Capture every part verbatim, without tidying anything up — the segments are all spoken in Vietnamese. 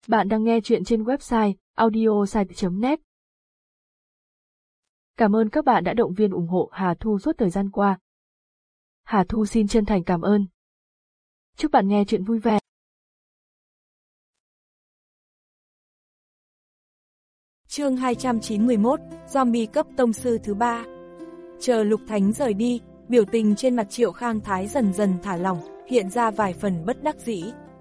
Bạn đang nghe chuyện trên website audiosite chấm net. Cảm ơn các bạn đã động viên ủng hộ Hà Thu suốt thời gian qua. Hà Thu xin chân thành cảm ơn. Chúc bạn nghe chuyện vui vẻ. Chương hai trăm chín mươi mốt, Zombie cấp tông sư thứ ba. Chờ Lục Thánh rời đi, biểu tình trên mặt Triệu Khang Thái dần dần thả lỏng, hiện ra vài phần bất đắc dĩ.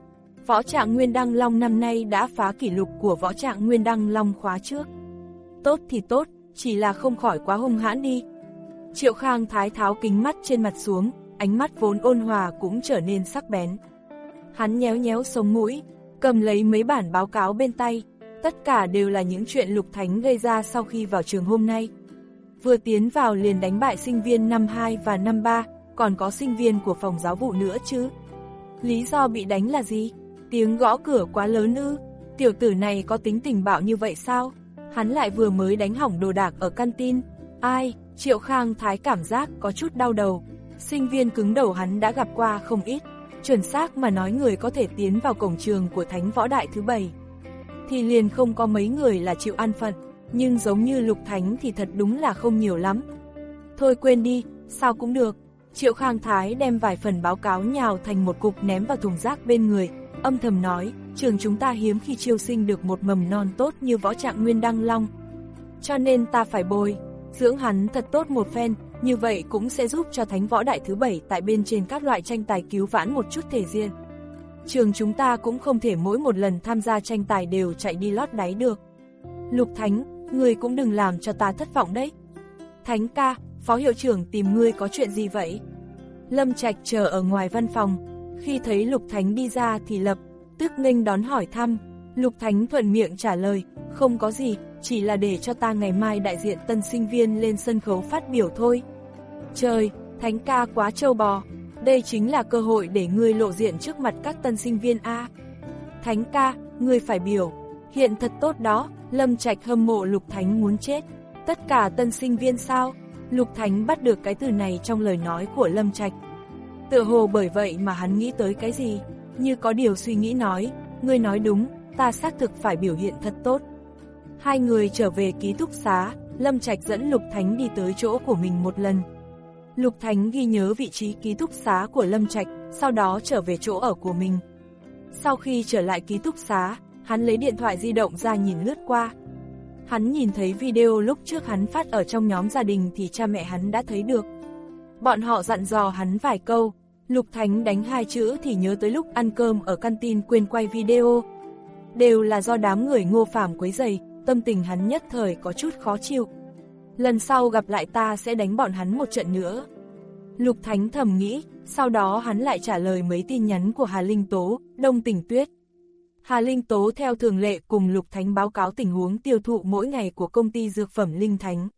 Võ Trạng Nguyên Đăng Long năm nay đã phá kỷ lục của Võ Trạng Nguyên Đăng Long khóa trước. Tốt thì tốt, chỉ là không khỏi quá hung hãn đi. Triệu Khang Thái tháo kính mắt trên mặt xuống, ánh mắt vốn ôn hòa cũng trở nên sắc bén. Hắn nhéo nhéo sống mũi, cầm lấy mấy bản báo cáo bên tay, tất cả đều là những chuyện Lục Thánh gây ra sau khi vào trường hôm nay. Vừa tiến vào liền đánh bại sinh viên năm hai và năm ba, còn có sinh viên của phòng giáo vụ nữa chứ. Lý do bị đánh là gì? Tiếng gõ cửa quá lớn ư? Tiểu tử này có tính tình bạo như vậy sao? Hắn lại vừa mới đánh hỏng đồ đạc ở canteen. Ai? Triệu Khang Thái cảm giác có chút đau đầu. Sinh viên cứng đầu hắn đã gặp qua không ít. Chuẩn xác mà nói, người có thể tiến vào cổng trường của Thánh Võ Đại thứ bảy thì liền không có mấy người là chịu an phận. Nhưng giống như Lục Thánh thì thật đúng là không nhiều lắm. Thôi quên đi, sao cũng được. Triệu Khang Thái đem vài phần báo cáo nhào thành một cục ném vào thùng rác bên người, âm thầm nói, trường chúng ta hiếm khi chiêu sinh được một mầm non tốt như Võ Trạng Nguyên Đăng Long. Cho nên ta phải bồi dưỡng hắn thật tốt một phen, như vậy cũng sẽ giúp cho Thánh Võ Đại thứ bảy tại bên trên các loại tranh tài cứu vãn một chút thể diện. Trường chúng ta cũng không thể mỗi một lần tham gia tranh tài đều chạy đi lót đáy được. Lục Thánh, ngươi cũng đừng làm cho ta thất vọng đấy. Thánh ca, phó hiệu trưởng tìm ngươi có chuyện gì vậy? Lâm Trạch chờ ở ngoài văn phòng, khi thấy Lục Thánh đi ra thì lập tức nghênh đón hỏi thăm. Lục Thánh thuận miệng trả lời, không có gì, chỉ là để cho ta ngày mai đại diện tân sinh viên lên sân khấu phát biểu thôi. Trời, Thánh ca quá trâu bò, đây chính là cơ hội để ngươi lộ diện trước mặt các tân sinh viên a. Thánh ca, ngươi phải biểu hiện thật tốt đó. Lâm Trạch hâm mộ Lục Thánh muốn chết. Tất cả tân sinh viên sao? Lục Thánh bắt được cái từ này trong lời nói của Lâm Trạch. Tựa hồ bởi vậy mà hắn nghĩ tới cái gì, như có điều suy nghĩ nói, ngươi nói đúng, ta xác thực phải biểu hiện thật tốt. Hai người trở về ký túc xá, Lâm Trạch dẫn Lục Thánh đi tới chỗ của mình một lần. Lục Thánh ghi nhớ vị trí ký túc xá của Lâm Trạch, sau đó trở về chỗ ở của mình. Sau khi trở lại ký túc xá, hắn lấy điện thoại di động ra nhìn lướt qua. Hắn nhìn thấy video lúc trước hắn phát ở trong nhóm gia đình thì cha mẹ hắn đã thấy được. Bọn họ dặn dò hắn vài câu, Lục Thánh đánh hai chữ thì nhớ tới lúc ăn cơm ở canteen quên quay video. Đều là do đám người Ngô Phàm quấy rầy, tâm tình hắn nhất thời có chút khó chịu. Lần sau gặp lại ta sẽ đánh bọn hắn một trận nữa. Lục Thánh thầm nghĩ, sau đó hắn lại trả lời mấy tin nhắn của Hà Linh Tố, Đông Tỉnh Tuyết. Hà Linh Tố theo thường lệ cùng Lục Thánh báo cáo tình huống tiêu thụ mỗi ngày của công ty dược phẩm Linh Thánh.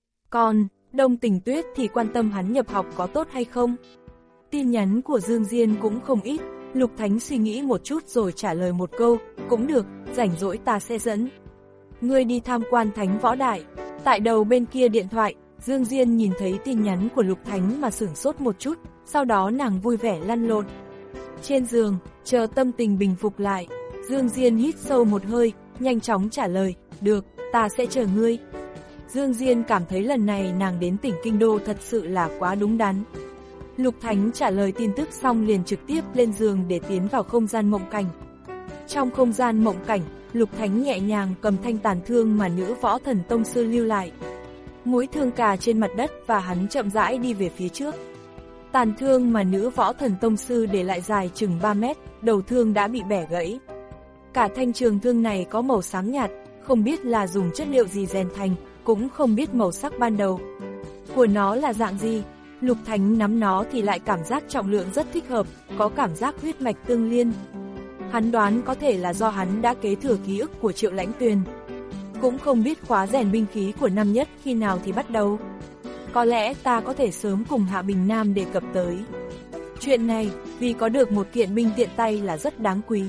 Còn Đông Tỉnh Tuyết thì quan tâm hắn nhập học có tốt hay không. Tin nhắn của Dương Diên cũng không ít. Lục Thánh suy nghĩ một chút rồi trả lời một câu, cũng được, rảnh rỗi ta sẽ dẫn ngươi đi tham quan Thánh Võ Đại. Tại đầu bên kia điện thoại, Dương Diên nhìn thấy tin nhắn của Lục Thánh mà sửng sốt một chút, sau đó nàng vui vẻ lăn lộn trên giường, chờ tâm tình bình phục lại. Dương Diên hít sâu một hơi, nhanh chóng trả lời, được, ta sẽ chờ ngươi. Dương Diên cảm thấy lần này nàng đến tỉnh Kinh Đô thật sự là quá đúng đắn. Lục Thánh trả lời tin tức xong liền trực tiếp lên giường để tiến vào không gian mộng cảnh. Trong không gian mộng cảnh, Lục Thánh nhẹ nhàng cầm thanh tàn thương mà nữ võ thần tông sư lưu lại. Mũi thương cà trên mặt đất và hắn chậm rãi đi về phía trước. Tàn thương mà nữ võ thần tông sư để lại dài chừng ba mét, đầu thương đã bị bẻ gãy. Cả thanh trường thương này có màu sáng nhạt, không biết là dùng chất liệu gì rèn thành, cũng không biết màu sắc ban đầu của nó là dạng gì. Lục Thánh nắm nó thì lại cảm giác trọng lượng rất thích hợp, có cảm giác huyết mạch tương liên. Hắn đoán có thể là do hắn đã kế thừa ký ức của Triệu Lãnh Tuyền. Cũng không biết khóa rèn binh khí của năm nhất khi nào thì bắt đầu. Có lẽ ta có thể sớm cùng Hạ Bình Nam đề cập tới chuyện này, vì có được một kiện binh tiện tay là rất đáng quý.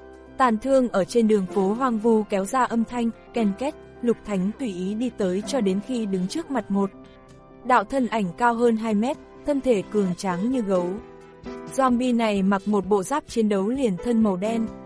Tàn thương ở trên đường phố hoang vu kéo ra âm thanh, ken két. Lục Thánh tùy ý đi tới cho đến khi đứng trước mặt một đạo thân ảnh cao hơn hai mét, thân thể cường tráng như gấu. Zombie này mặc một bộ giáp chiến đấu liền thân màu đen.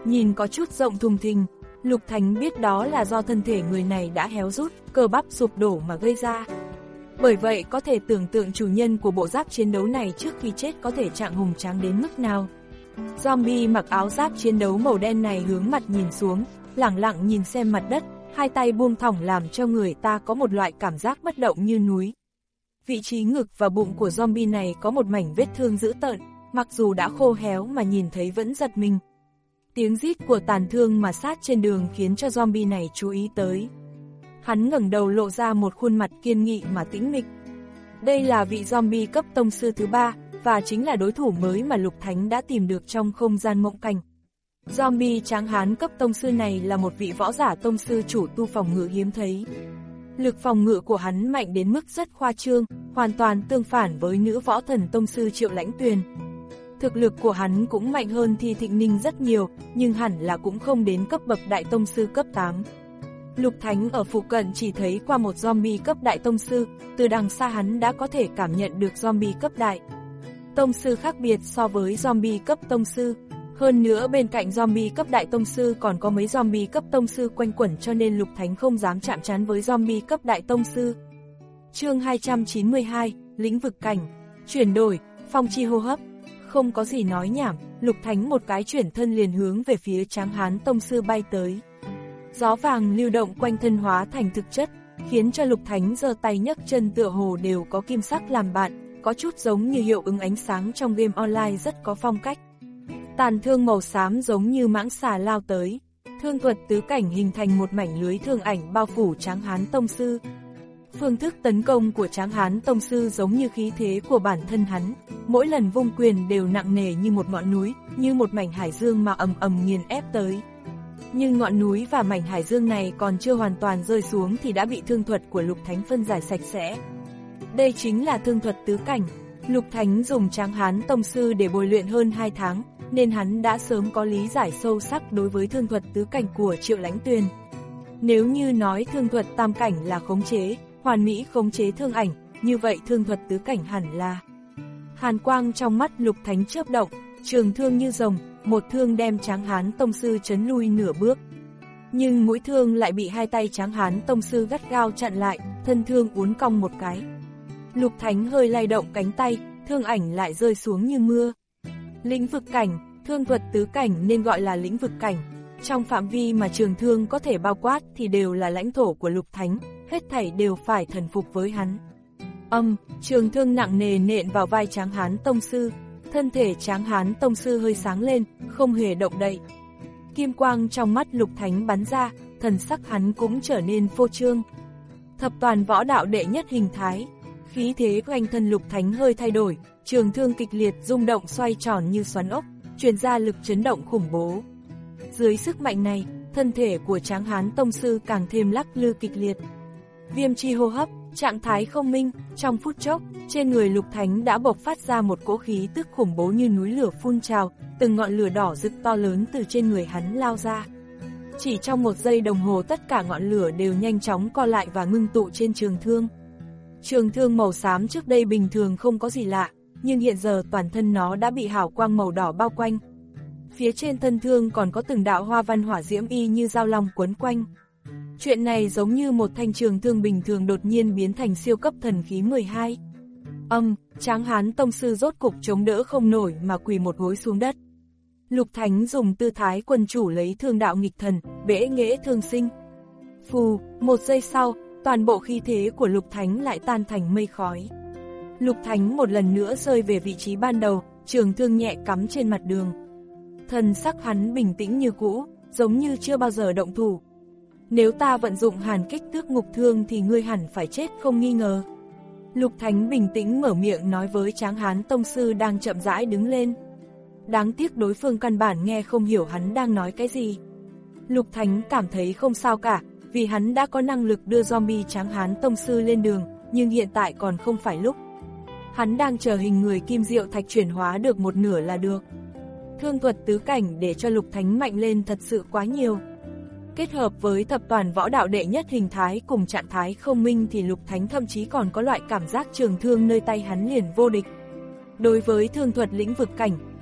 nhìn có chút rộng thùng thình. Lục Thánh biết đó là do thân thể người này đã héo rút, cơ bắp sụp đổ mà gây ra. Bởi vậy có thể tưởng tượng chủ nhân của bộ giáp chiến đấu này trước khi chết có thể trạng hùng tráng đến mức nào. Zombie mặc áo giáp chiến đấu màu đen này hướng mặt nhìn xuống, lẳng lặng nhìn xem mặt đất, hai tay buông thõng làm cho người ta có một loại cảm giác bất động như núi. Vị trí ngực và bụng của zombie này có một mảnh vết thương dữ tợn, mặc dù đã khô héo mà nhìn thấy vẫn giật mình. Tiếng rít của tàn thương mà sát trên đường khiến cho zombie này chú ý tới. Hắn ngẩng đầu lộ ra một khuôn mặt kiên nghị mà tĩnh mịch. Đây là vị zombie cấp tông sư thứ ba, và chính là đối thủ mới mà Lục Thánh đã tìm được trong không gian mộng cảnh. Zombie tráng hán cấp tông sư này là một vị võ giả tông sư chủ tu phòng ngự hiếm thấy. Lực phòng ngự của hắn mạnh đến mức rất khoa trương, hoàn toàn tương phản với nữ võ thần tông sư Triệu Lãnh Tuyền. Thực lực của hắn cũng mạnh hơn Thi Thịnh Ninh rất nhiều, nhưng hẳn là cũng không đến cấp bậc đại tông sư cấp tám. Lục Thánh ở phụ cận chỉ thấy qua một zombie cấp đại tông sư, từ đằng xa hắn đã có thể cảm nhận được zombie cấp đại tông sư khác biệt so với zombie cấp tông sư. Hơn nữa bên cạnh zombie cấp đại tông sư còn có mấy zombie cấp tông sư quanh quẩn, cho nên Lục Thánh không dám chạm trán với zombie cấp đại tông sư. Chương hai trăm chín mươi hai, lĩnh vực cảnh, chuyển đổi, phong chi hô hấp. Không có gì nói nhảm, Lục Thánh một cái chuyển thân liền hướng về phía tráng hán tông sư bay tới. Gió vàng lưu động quanh thân hóa thành thực chất, khiến cho Lục Thánh giơ tay nhấc chân tựa hồ đều có kim sắc làm bạn, có chút giống như hiệu ứng ánh sáng trong game online rất có phong cách. Tàn thương màu xám giống như mãng xà lao tới, thương thuật tứ cảnh hình thành một mảnh lưới thương ảnh bao phủ tráng hán tông sư. Phương thức tấn công của tráng hán tông sư giống như khí thế của bản thân hắn, mỗi lần vung quyền đều nặng nề như một ngọn núi, như một mảnh hải dương mà ầm ầm nghiền ép tới. Nhưng ngọn núi và mảnh hải dương này còn chưa hoàn toàn rơi xuống thì đã bị thương thuật của Lục Thánh phân giải sạch sẽ. Đây chính là thương thuật tứ cảnh. Lục Thánh dùng tráng hán tông sư để bồi luyện hơn hai tháng, nên hắn đã sớm có lý giải sâu sắc đối với thương thuật tứ cảnh của Triệu Lãnh Tuyền. Nếu như nói thương thuật tam cảnh là khống chế, hoàn mỹ khống chế thương ảnh, như vậy thương thuật tứ cảnh hẳn là. Hàn quang trong mắt Lục Thánh chớp động, trường thương như rồng, một thương đem tráng hán tông sư chấn lui nửa bước. Nhưng mũi thương lại bị hai tay tráng hán tông sư gắt gao chặn lại, thân thương uốn cong một cái. Lục Thánh hơi lay động cánh tay, thương ảnh lại rơi xuống như mưa. Lĩnh vực cảnh, thương thuật tứ cảnh nên gọi là lĩnh vực cảnh. Trong phạm vi mà trường thương có thể bao quát thì đều là lãnh thổ của Lục Thánh, hết thảy đều phải thần phục với hắn. Âm, trường thương nặng nề nện vào vai tráng hán tông sư, thân thể tráng hán tông sư hơi sáng lên, không hề động đậy. Kim quang trong mắt Lục Thánh bắn ra, thần sắc hắn cũng trở nên phô trương. Thập toàn võ đạo đệ nhất hình thái, khí thế quanh thân Lục Thánh hơi thay đổi, trường thương kịch liệt rung động xoay tròn như xoắn ốc, truyền ra lực chấn động khủng bố. Dưới sức mạnh này, thân thể của tráng hán tông sư càng thêm lắc lư kịch liệt. Viêm chi hô hấp, trạng thái không minh, trong phút chốc, trên người Lục Thánh đã bộc phát ra một cỗ khí tức khủng bố như núi lửa phun trào, từng ngọn lửa đỏ rực to lớn từ trên người hắn lao ra. Chỉ trong một giây đồng hồ tất cả ngọn lửa đều nhanh chóng co lại và ngưng tụ trên trường thương. Trường thương màu xám trước đây bình thường không có gì lạ, nhưng hiện giờ toàn thân nó đã bị hào quang màu đỏ bao quanh. Phía trên thân thương còn có từng đạo hoa văn hỏa diễm y như dao long quấn quanh. Chuyện này giống như một thanh trường thương bình thường đột nhiên biến thành siêu cấp thần khí mười hai. Âm, tráng hán tông sư rốt cục chống đỡ không nổi mà quỳ một gối xuống đất. Lục Thánh dùng tư thái quân chủ lấy thương đạo nghịch thần, bẽ nghễ thương sinh. Phù, một giây sau, toàn bộ khí thế của Lục Thánh lại tan thành mây khói. Lục Thánh một lần nữa rơi về vị trí ban đầu, trường thương nhẹ cắm trên mặt đường. Thần sắc hắn bình tĩnh như cũ, giống như chưa bao giờ động thủ. Nếu ta vận dụng hàn kích tước ngục thương thì ngươi hẳn phải chết không nghi ngờ. Lục Thánh bình tĩnh mở miệng nói với tráng hán tông sư đang chậm rãi đứng lên. Đáng tiếc đối phương căn bản nghe không hiểu hắn đang nói cái gì. Lục Thánh cảm thấy không sao cả, vì hắn đã có năng lực đưa zombie tráng hán tông sư lên đường, nhưng hiện tại còn không phải lúc. Hắn đang chờ hình người kim diệu thạch chuyển hóa được một nửa là được. Thương thuật tứ cảnh để cho Lục Thánh mạnh lên thật sự quá nhiều. Kết hợp với thập toàn võ đạo đệ nhất hình thái cùng trạng thái không minh thì Lục Thánh thậm chí còn có loại cảm giác trường thương nơi tay hắn liền vô địch. Đối với thương thuật lĩnh vực cảnh,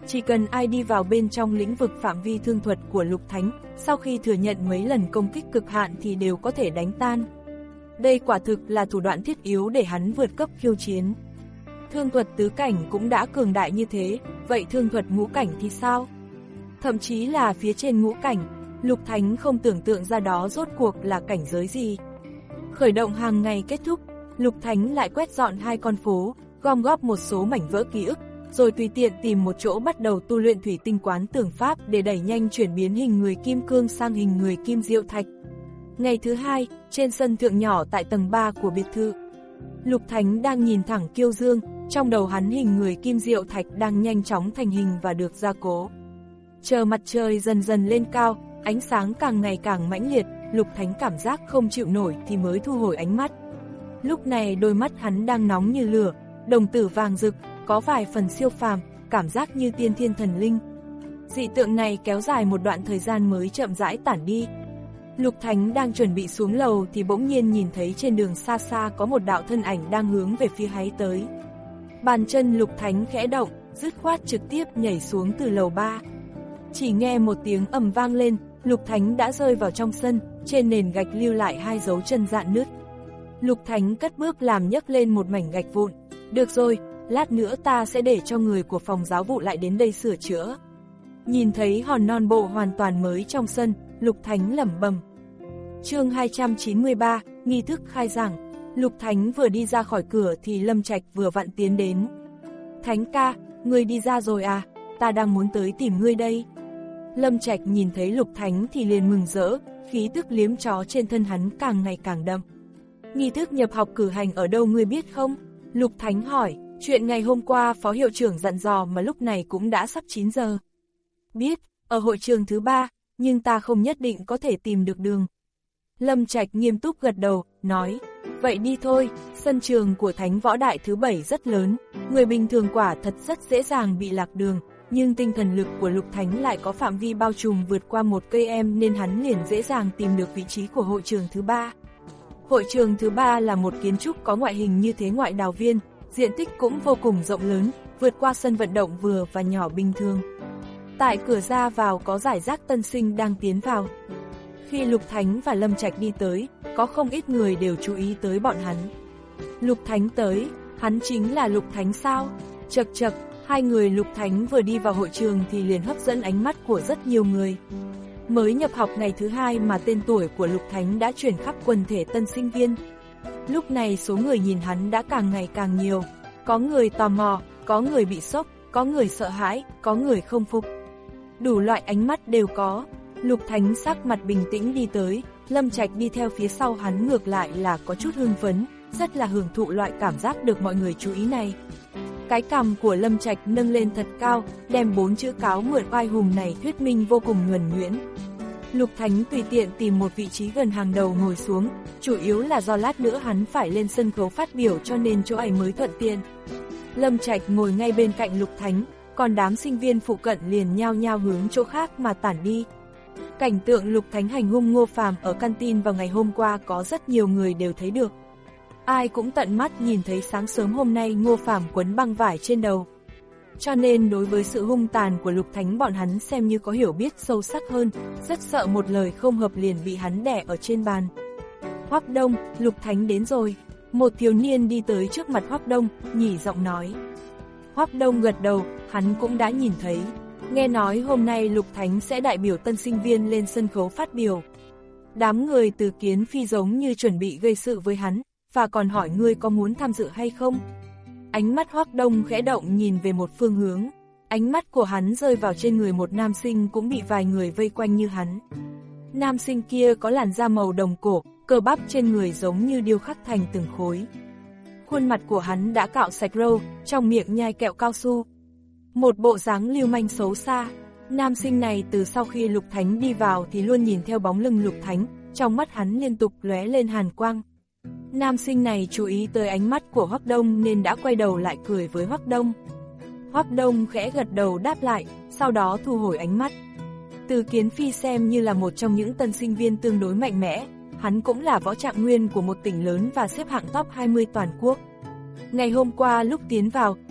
Chỉ cần ai đi vào bên trong lĩnh vực phạm vi thương thuật của Lục Thánh, sau khi thừa nhận mấy lần công kích cực hạn thì đều có thể đánh tan. Đây quả thực là thủ đoạn thiết yếu để hắn vượt cấp khiêu chiến. Thương thuật tứ cảnh cũng đã cường đại như thế, vậy thương thuật ngũ cảnh thì sao? Thậm chí là phía trên ngũ cảnh, Lục Thánh không tưởng tượng ra đó rốt cuộc là cảnh giới gì. Khởi động hàng ngày kết thúc, Lục Thánh lại quét dọn hai con phố, gom góp một số mảnh vỡ ký ức, rồi tùy tiện tìm một chỗ bắt đầu tu luyện thủy tinh quán tưởng pháp để đẩy nhanh chuyển biến hình người kim cương sang hình người kim diệu thạch. Ngày thứ hai, trên sân thượng nhỏ tại tầng ba của biệt thự, Lục Thánh đang nhìn thẳng Kiêu Dương, trong đầu hắn hình người kim diệu thạch đang nhanh chóng thành hình và được gia cố. Chờ mặt trời dần dần lên cao, ánh sáng càng ngày càng mãnh liệt, Lục Thánh cảm giác không chịu nổi thì mới thu hồi ánh mắt. Lúc này đôi mắt hắn đang nóng như lửa, đồng tử vàng rực, có vài phần siêu phàm, cảm giác như tiên thiên thần linh. Dị tượng này kéo dài một đoạn thời gian mới chậm rãi tản đi. Lục Thánh đang chuẩn bị xuống lầu thì bỗng nhiên nhìn thấy trên đường xa xa có một đạo thân ảnh đang hướng về phía hắn tới. Bàn chân Lục Thánh khẽ động, dứt khoát trực tiếp nhảy xuống từ lầu ba. Chỉ nghe một tiếng ầm vang lên, Lục Thánh đã rơi vào trong sân, trên nền gạch lưu lại hai dấu chân rạn nứt. Lục Thánh cất bước làm nhấc lên một mảnh gạch vụn. Được rồi, lát nữa ta sẽ để cho người của phòng giáo vụ lại đến đây sửa chữa. Nhìn thấy hòn non bộ hoàn toàn mới trong sân, Lục Thánh lẩm bẩm. Chương hai trăm chín mươi ba, nghi thức khai giảng. Lục Thánh vừa đi ra khỏi cửa thì Lâm Trạch vừa vặn tiến đến. Thánh ca, ngươi đi ra rồi à, ta đang muốn tới tìm ngươi đây. Lâm Trạch nhìn thấy Lục Thánh thì liền mừng rỡ, khí tức liếm chó trên thân hắn càng ngày càng đậm. Nghi thức nhập học cử hành ở đâu ngươi biết không? Lục Thánh hỏi, chuyện ngày hôm qua phó hiệu trưởng dặn dò mà lúc này cũng đã sắp chín giờ. Biết, ở hội trường thứ ba, nhưng ta không nhất định có thể tìm được đường. Lâm Trạch nghiêm túc gật đầu, nói, vậy đi thôi, sân trường của Thánh Võ Đại thứ bảy rất lớn, người bình thường quả thật rất dễ dàng bị lạc đường, nhưng tinh thần lực của Lục Thánh lại có phạm vi bao trùm vượt qua một cây em nên hắn liền dễ dàng tìm được vị trí của hội trường thứ ba. Hội trường thứ ba là một kiến trúc có ngoại hình như thế ngoại đào viên, diện tích cũng vô cùng rộng lớn, vượt qua sân vận động vừa và nhỏ bình thường. Tại cửa ra vào có giải rác tân sinh đang tiến vào. Khi Lục Thánh và Lâm Trạch đi tới, có không ít người đều chú ý tới bọn hắn. Lục Thánh tới, hắn chính là Lục Thánh sao? Chậc chậc, hai người Lục Thánh vừa đi vào hội trường thì liền hấp dẫn ánh mắt của rất nhiều người. Mới nhập học ngày thứ hai mà tên tuổi của Lục Thánh đã truyền khắp quần thể tân sinh viên. Lúc này số người nhìn hắn đã càng ngày càng nhiều. Có người tò mò, có người bị sốc, có người sợ hãi, có người không phục. Đủ loại ánh mắt đều có. Lục Thánh sắc mặt bình tĩnh đi tới, Lâm Trạch đi theo phía sau hắn ngược lại là có chút hưng phấn, rất là hưởng thụ loại cảm giác được mọi người chú ý này. Cái cằm của Lâm Trạch nâng lên thật cao, đem bốn chữ cáo mượn oai hùng này thuyết minh vô cùng nhuần nhuyễn. Lục Thánh tùy tiện tìm một vị trí gần hàng đầu ngồi xuống, chủ yếu là do lát nữa hắn phải lên sân khấu phát biểu cho nên chỗ ấy mới thuận tiện. Lâm Trạch ngồi ngay bên cạnh Lục Thánh, còn đám sinh viên phụ cận liền nhao nhao hướng chỗ khác mà tản đi. Cảnh tượng Lục Thánh hành hung Ngô Phàm ở canteen vào ngày hôm qua có rất nhiều người đều thấy được. Ai cũng tận mắt nhìn thấy sáng sớm hôm nay Ngô Phàm quấn băng vải trên đầu. Cho nên đối với sự hung tàn của Lục Thánh bọn hắn xem như có hiểu biết sâu sắc hơn, rất sợ một lời không hợp liền bị hắn đè ở trên bàn. Hoắc Đông, Lục Thánh đến rồi. Một thiếu niên đi tới trước mặt Hoắc Đông, nhỉ giọng nói. Hoắc Đông gật đầu, hắn cũng đã nhìn thấy. Nghe nói hôm nay Lục Thánh sẽ đại biểu tân sinh viên lên sân khấu phát biểu. Đám người từ Kiến Phi giống như chuẩn bị gây sự với hắn, và còn hỏi ngươi có muốn tham dự hay không. Ánh mắt Hoắc Đông khẽ động nhìn về một phương hướng. Ánh mắt của hắn rơi vào trên người một nam sinh cũng bị vài người vây quanh như hắn. Nam sinh kia có làn da màu đồng cổ, cơ bắp trên người giống như điêu khắc thành từng khối. Khuôn mặt của hắn đã cạo sạch râu, trong miệng nhai kẹo cao su. Một bộ dáng lưu manh xấu xa. Nam sinh này từ sau khi Lục Thánh đi vào thì luôn nhìn theo bóng lưng Lục Thánh, trong mắt hắn liên tục lóe lên hàn quang. Nam sinh này chú ý tới ánh mắt của Hoắc Đông nên đã quay đầu lại cười với Hoắc Đông. Hoắc Đông khẽ gật đầu đáp lại, sau đó thu hồi ánh mắt. Từ Kiến Phi xem như là một trong những tân sinh viên tương đối mạnh mẽ, hắn cũng là võ trạng nguyên của một tỉnh lớn và xếp hạng top hai mươi toàn quốc. Ngày hôm qua lúc tiến vào,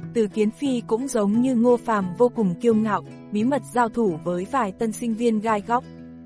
Từ Kiến Phi cũng giống như Ngô Phàm vô cùng kiêu ngạo, bí mật giao thủ với vài tân sinh viên gai góc.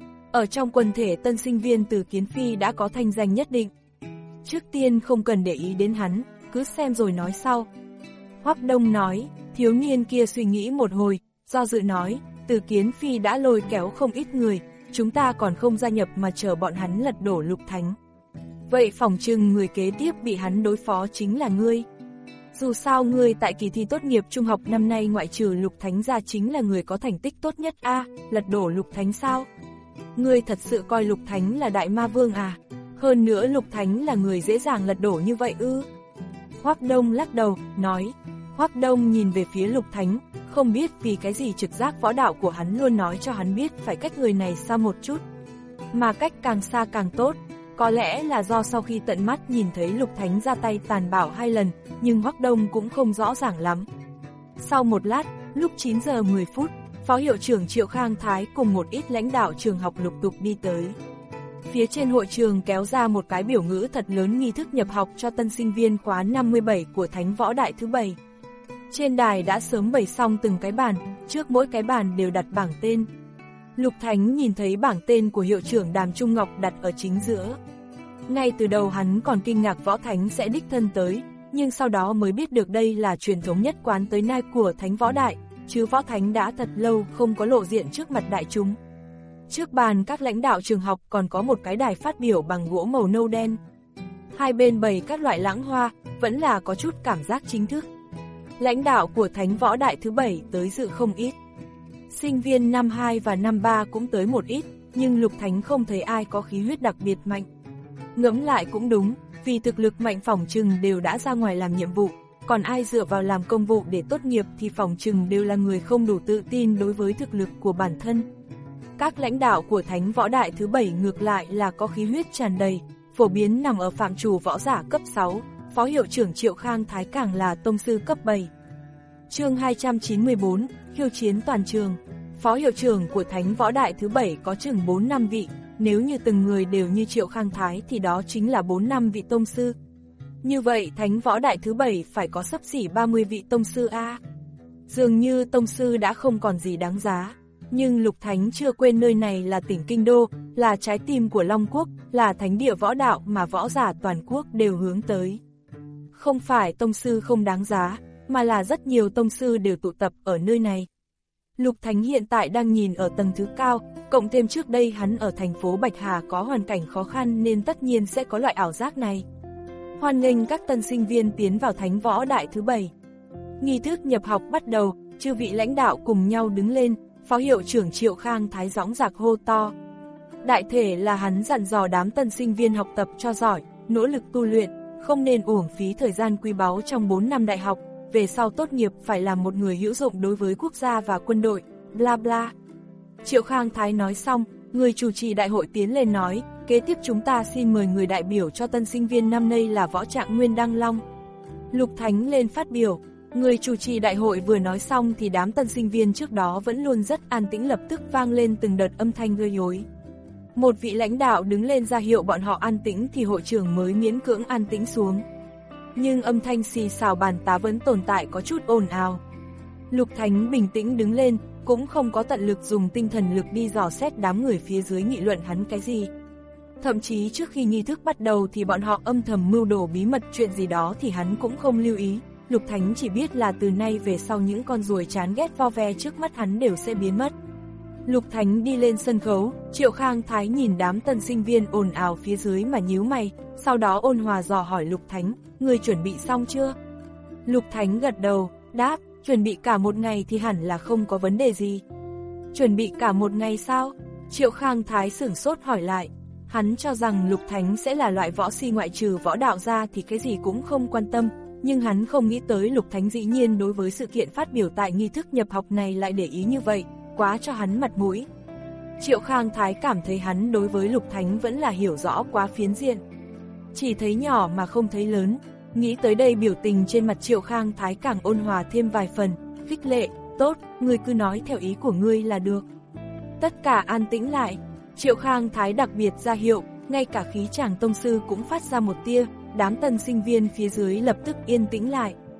Ở trong quần thể tân sinh viên Từ Kiến Phi đã có thanh danh nhất định. Trước tiên không cần để ý đến hắn, cứ xem rồi nói sau. Hoắc Đông nói, thiếu niên kia suy nghĩ một hồi, do dự nói, Từ Kiến Phi đã lôi kéo không ít người, chúng ta còn không gia nhập mà chờ bọn hắn lật đổ Lục Thánh. Vậy phỏng chừng người kế tiếp bị hắn đối phó chính là ngươi. Dù sao ngươi tại kỳ thi tốt nghiệp trung học năm nay ngoại trừ Lục Thánh ra chính là người có thành tích tốt nhất a, à, lật đổ Lục Thánh sao? Ngươi thật sự coi Lục Thánh là đại ma vương à? Hơn nữa Lục Thánh là người dễ dàng lật đổ như vậy ư? Hoắc Đông lắc đầu, nói. Hoắc Đông nhìn về phía Lục Thánh, không biết vì cái gì trực giác võ đạo của hắn luôn nói cho hắn biết phải cách người này xa một chút. Mà cách càng xa càng tốt, có lẽ là do sau khi tận mắt nhìn thấy Lục Thánh ra tay tàn bạo hai lần, nhưng Hoắc Đông cũng không rõ ràng lắm. Sau một lát, lúc chín giờ mười phút, Phó Hiệu trưởng Triệu Khang Thái cùng một ít lãnh đạo trường học lục tục đi tới. Phía trên hội trường kéo ra một cái biểu ngữ thật lớn nghi thức nhập học cho tân sinh viên khóa năm mươi bảy của Thánh Võ Đại thứ bảy. Trên đài đã sớm bày xong từng cái bàn, trước mỗi cái bàn đều đặt bảng tên. Lục Thánh nhìn thấy bảng tên của hiệu trưởng Đàm Trung Ngọc đặt ở chính giữa. Ngay từ đầu hắn còn kinh ngạc Võ Thánh sẽ đích thân tới, nhưng sau đó mới biết được đây là truyền thống nhất quán tới nay của Thánh Võ Đại, chứ Võ Thánh đã thật lâu không có lộ diện trước mặt đại chúng. Trước bàn các lãnh đạo trường học còn có một cái đài phát biểu bằng gỗ màu nâu đen. Hai bên bày các loại lãng hoa, vẫn là có chút cảm giác chính thức. Lãnh đạo của Thánh Võ Đại thứ bảy tới dự không ít. Sinh viên năm hai và năm ba cũng tới một ít, nhưng Lục Thánh không thấy ai có khí huyết đặc biệt mạnh. Ngẫm lại cũng đúng, vì thực lực mạnh phỏng chừng đều đã ra ngoài làm nhiệm vụ, còn ai dựa vào làm công vụ để tốt nghiệp thì phỏng chừng đều là người không đủ tự tin đối với thực lực của bản thân. Các lãnh đạo của Thánh Võ Đại thứ bảy ngược lại là có khí huyết tràn đầy, phổ biến nằm ở phạm trù võ giả cấp sáu, Phó Hiệu trưởng Triệu Khang Thái càng là tông sư cấp bảy. Chương hai trăm chín mươi tư, khiêu chiến toàn trường. Phó Hiệu trưởng của Thánh Võ Đại thứ bảy có chừng bốn năm vị, nếu như từng người đều như Triệu Khang Thái thì đó chính là bốn năm vị tông sư. Như vậy Thánh Võ Đại thứ bảy phải có xấp xỉ ba mươi vị tông sư a. Dường như tông sư đã không còn gì đáng giá, nhưng Lục Thánh chưa quên nơi này là tỉnh Kinh Đô, là trái tim của Long Quốc, là thánh địa võ đạo mà võ giả toàn quốc đều hướng tới. Không phải tông sư không đáng giá, mà là rất nhiều tông sư đều tụ tập ở nơi này. Lục Thánh hiện tại đang nhìn ở tầng thứ cao, cộng thêm trước đây hắn ở thành phố Bạch Hà có hoàn cảnh khó khăn nên tất nhiên sẽ có loại ảo giác này. Hoan nghênh các tân sinh viên tiến vào Thánh Võ Đại thứ bảy. Nghi thức nhập học bắt đầu, chư vị lãnh đạo cùng nhau đứng lên, Phó Hiệu trưởng Triệu Khang Thái dõng dạc hô to. Đại thể là hắn dặn dò đám tân sinh viên học tập cho giỏi, nỗ lực tu luyện, không nên uổng phí thời gian quý báu trong bốn năm đại học, về sau tốt nghiệp phải làm một người hữu dụng đối với quốc gia và quân đội, bla bla. Triệu Khang Thái nói xong, người chủ trì đại hội tiến lên nói, kế tiếp chúng ta xin mời người đại biểu cho tân sinh viên năm nay là Võ Trạng Nguyên Đăng Long. Lục Thánh lên phát biểu, người chủ trì đại hội vừa nói xong thì đám tân sinh viên trước đó vẫn luôn rất an tĩnh lập tức vang lên từng đợt âm thanh gây rối. Một vị lãnh đạo đứng lên ra hiệu bọn họ an tĩnh thì hội trưởng mới miễn cưỡng an tĩnh xuống. Nhưng âm thanh xì xào bàn tán vẫn tồn tại có chút ồn ào. Lục Thánh bình tĩnh đứng lên, cũng không có tận lực dùng tinh thần lực đi dò xét đám người phía dưới nghị luận hắn cái gì. Thậm chí trước khi nghi thức bắt đầu thì bọn họ âm thầm mưu đồ bí mật chuyện gì đó thì hắn cũng không lưu ý. Lục Thánh chỉ biết là từ nay về sau những con ruồi chán ghét vo ve trước mắt hắn đều sẽ biến mất. Lục Thánh đi lên sân khấu, Triệu Khang Thái nhìn đám tân sinh viên ồn ào phía dưới mà nhíu mày, sau đó ôn hòa dò hỏi Lục Thánh, người chuẩn bị xong chưa? Lục Thánh gật đầu, đáp, chuẩn bị cả một ngày thì hẳn là không có vấn đề gì. Chuẩn bị cả một ngày sao? Triệu Khang Thái sửng sốt hỏi lại. Hắn cho rằng Lục Thánh sẽ là loại võ si ngoại trừ võ đạo ra thì cái gì cũng không quan tâm, nhưng hắn không nghĩ tới Lục Thánh dĩ nhiên đối với sự kiện phát biểu tại nghi thức nhập học này lại để ý như vậy, quá cho hắn mặt mũi. Triệu Khang Thái cảm thấy hắn đối với Lục Thánh vẫn là hiểu rõ quá phiến diện. Chỉ thấy nhỏ mà không thấy lớn, nghĩ tới đây biểu tình trên mặt Triệu Khang Thái càng ôn hòa thêm vài phần, khích lệ, tốt, ngươi cứ nói theo ý của ngươi là được. Tất cả an tĩnh lại, Triệu Khang Thái đặc biệt ra hiệu, ngay cả khí chàng tông sư cũng phát ra một tia, đám tân sinh viên phía dưới lập tức yên tĩnh lại.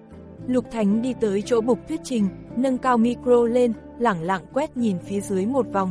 Lục Thánh đi tới chỗ Bục Tuyết Trình, nâng cao micro lên, lẳng lặng quét nhìn phía dưới một vòng.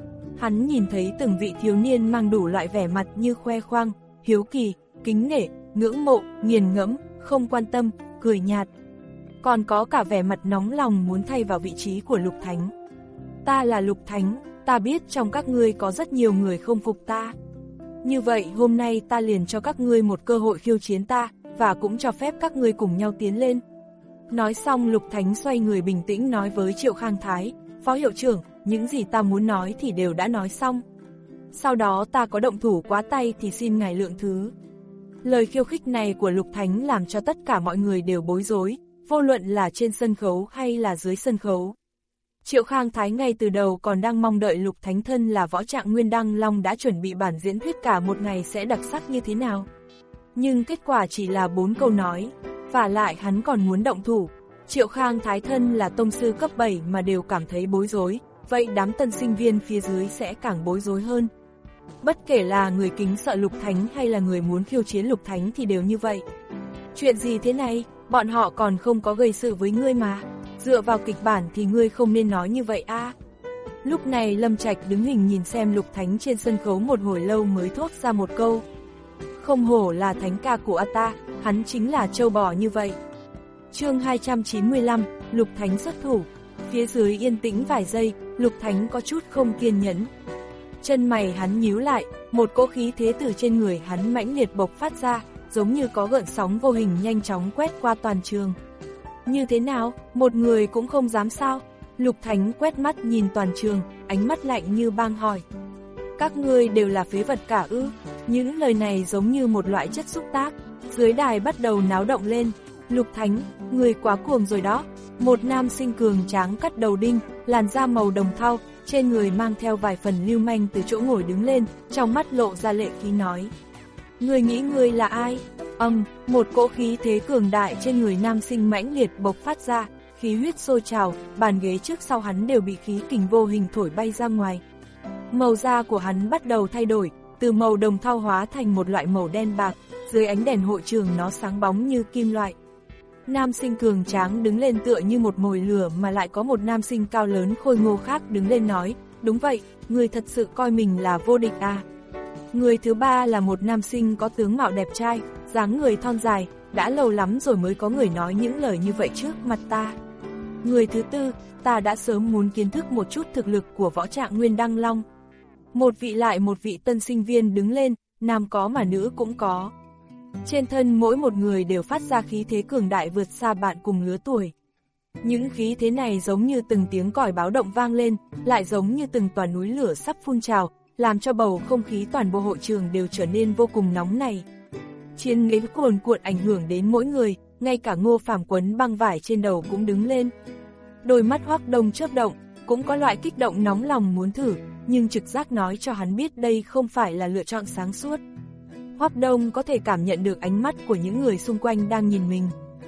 Hắn nhìn thấy từng vị thiếu niên mang đủ loại vẻ mặt như khoe khoang, hiếu kỳ, kính nể, ngưỡng mộ, nghiền ngẫm, không quan tâm, cười nhạt. Còn có cả vẻ mặt nóng lòng muốn thay vào vị trí của Lục Thánh. Ta là Lục Thánh, ta biết trong các ngươi có rất nhiều người không phục ta. Như vậy hôm nay ta liền cho các ngươi một cơ hội khiêu chiến ta, và cũng cho phép các ngươi cùng nhau tiến lên. Nói xong Lục Thánh xoay người bình tĩnh nói với Triệu Khang Thái, Phó hiệu trưởng, những gì ta muốn nói thì đều đã nói xong. Sau đó ta có động thủ quá tay thì xin ngài lượng thứ. Lời khiêu khích này của Lục Thánh làm cho tất cả mọi người đều bối rối, vô luận là trên sân khấu hay là dưới sân khấu. Triệu Khang Thái ngay từ đầu còn đang mong đợi Lục Thánh thân là võ trạng Nguyên Đăng Long đã chuẩn bị bản diễn thuyết cả một ngày sẽ đặc sắc như thế nào. Nhưng kết quả chỉ là bốn câu nói, và lại hắn còn muốn động thủ. Triệu Khang Thái thân là tông sư cấp bảy mà đều cảm thấy bối rối, vậy đám tân sinh viên phía dưới sẽ càng bối rối hơn. Bất kể là người kính sợ Lục Thánh hay là người muốn khiêu chiến Lục Thánh thì đều như vậy. Chuyện gì thế này, bọn họ còn không có gây sự với ngươi mà, dựa vào kịch bản thì ngươi không nên nói như vậy a. Lúc này Lâm Trạch đứng hình nhìn xem Lục Thánh trên sân khấu một hồi lâu mới thốt ra một câu. Không hổ là thánh ca của ta, hắn chính là trâu bò như vậy. Chương hai trăm chín mươi lăm, Lục Thánh xuất thủ. Phía dưới yên tĩnh vài giây, Lục Thánh có chút không kiên nhẫn. Chân mày hắn nhíu lại, một cỗ khí thế từ trên người hắn mãnh liệt bộc phát ra, giống như có gợn sóng vô hình nhanh chóng quét qua toàn trường. Như thế nào, một người cũng không dám sao? Lục Thánh quét mắt nhìn toàn trường, ánh mắt lạnh như băng hỏi. Các ngươi đều là phế vật cả ư? Những lời này giống như một loại chất xúc tác. Dưới đài bắt đầu náo động lên. Lục Thánh, người quá cuồng rồi đó. Một nam sinh cường tráng cắt đầu đinh, làn da màu đồng thau, trên người mang theo vài phần lưu manh từ chỗ ngồi đứng lên, trong mắt lộ ra lệ khí nói. Ngươi nghĩ ngươi là ai? Âm, um, một cỗ khí thế cường đại trên người nam sinh mãnh liệt bộc phát ra, khí huyết sôi trào, bàn ghế trước sau hắn đều bị khí kình vô hình thổi bay ra ngoài. Màu da của hắn bắt đầu thay đổi, từ màu đồng thau hóa thành một loại màu đen bạc, dưới ánh đèn hội trường nó sáng bóng như kim loại. Nam sinh cường tráng đứng lên tựa như một mồi lửa mà lại có một nam sinh cao lớn khôi ngô khác đứng lên nói, đúng vậy, người thật sự coi mình là vô địch à. Người thứ ba là một nam sinh có tướng mạo đẹp trai, dáng người thon dài, đã lâu lắm rồi mới có người nói những lời như vậy trước mặt ta. Người thứ tư, ta đã sớm muốn kiến thức một chút thực lực của võ trạng Nguyên Đăng Long. Một vị lại một vị tân sinh viên đứng lên, nam có mà nữ cũng có. Trên thân mỗi một người đều phát ra khí thế cường đại vượt xa bạn cùng lứa tuổi. Những khí thế này giống như từng tiếng còi báo động vang lên, lại giống như từng tòa núi lửa sắp phun trào, làm cho bầu không khí toàn bộ hội trường đều trở nên vô cùng nóng này. Chiến nghĩa cuồn cuộn ảnh hưởng đến mỗi người, ngay cả Ngô Phàm quấn băng vải trên đầu cũng đứng lên. Đôi mắt Hoắc Đông chớp động, cũng có loại kích động nóng lòng muốn thử, nhưng trực giác nói cho hắn biết đây không phải là lựa chọn sáng suốt. Hoắc Đông có thể cảm nhận được ánh mắt của những người xung quanh đang nhìn mình.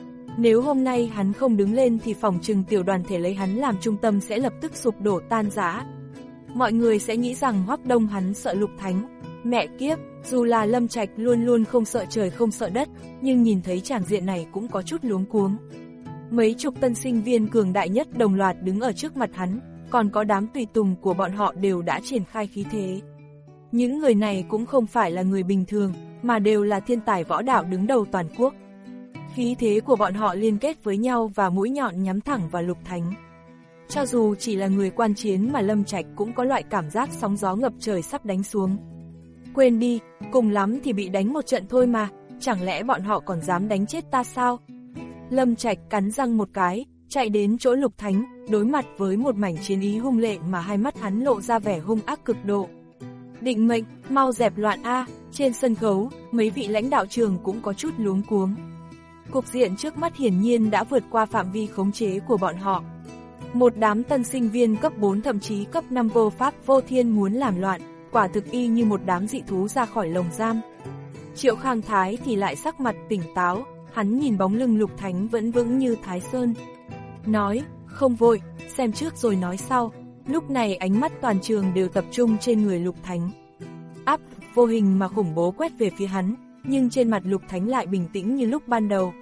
Nếu hôm nay hắn không đứng lên thì phòng trừng tiểu đoàn thể lấy hắn làm trung tâm sẽ lập tức sụp đổ tan rã. Mọi người sẽ nghĩ rằng Hoắc Đông hắn sợ Lục Thánh. Mẹ kiếp, dù là Lâm Trạch luôn luôn không sợ trời không sợ đất, nhưng nhìn thấy tràng diện này cũng có chút luống cuống. Mấy chục tân sinh viên cường đại nhất đồng loạt đứng ở trước mặt hắn, còn có đám tùy tùng của bọn họ đều đã triển khai khí thế. Những người này cũng không phải là người bình thường, mà đều là thiên tài võ đạo đứng đầu toàn quốc. Khí thế của bọn họ liên kết với nhau và mũi nhọn nhắm thẳng vào Lục Thánh. Cho dù chỉ là người quan chiến mà Lâm Trạch cũng có loại cảm giác sóng gió ngập trời sắp đánh xuống. Quên đi, cùng lắm thì bị đánh một trận thôi mà, chẳng lẽ bọn họ còn dám đánh chết ta sao? Lâm Trạch cắn răng một cái, chạy đến chỗ Lục Thánh, đối mặt với một mảnh chiến ý hung lệ mà hai mắt hắn lộ ra vẻ hung ác cực độ. Định mệnh, mau dẹp loạn a. Trên sân khấu, mấy vị lãnh đạo trường cũng có chút luống cuống. Cục diện trước mắt hiển nhiên đã vượt qua phạm vi khống chế của bọn họ. Một đám tân sinh viên cấp bốn thậm chí cấp năm vô pháp vô thiên muốn làm loạn, quả thực y như một đám dị thú ra khỏi lồng giam. Triệu Khang Thái thì lại sắc mặt tỉnh táo, hắn nhìn bóng lưng Lục Thánh vẫn vững như Thái Sơn. Nói, không vội, xem trước rồi nói sau. Lúc này ánh mắt toàn trường đều tập trung trên người Lục Thánh. Áp vô hình mà khủng bố quét về phía hắn, nhưng trên mặt Lục Thánh lại bình tĩnh như lúc ban đầu.